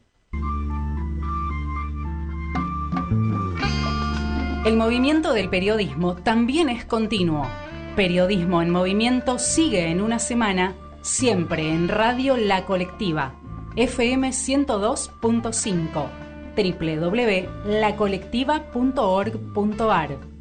El movimiento del periodismo también es continuo. Periodismo en Movimiento sigue en una semana, siempre en Radio La Colectiva, F M ciento dos punto cinco, doble u doble u doble u punto la colectiva punto org punto ar.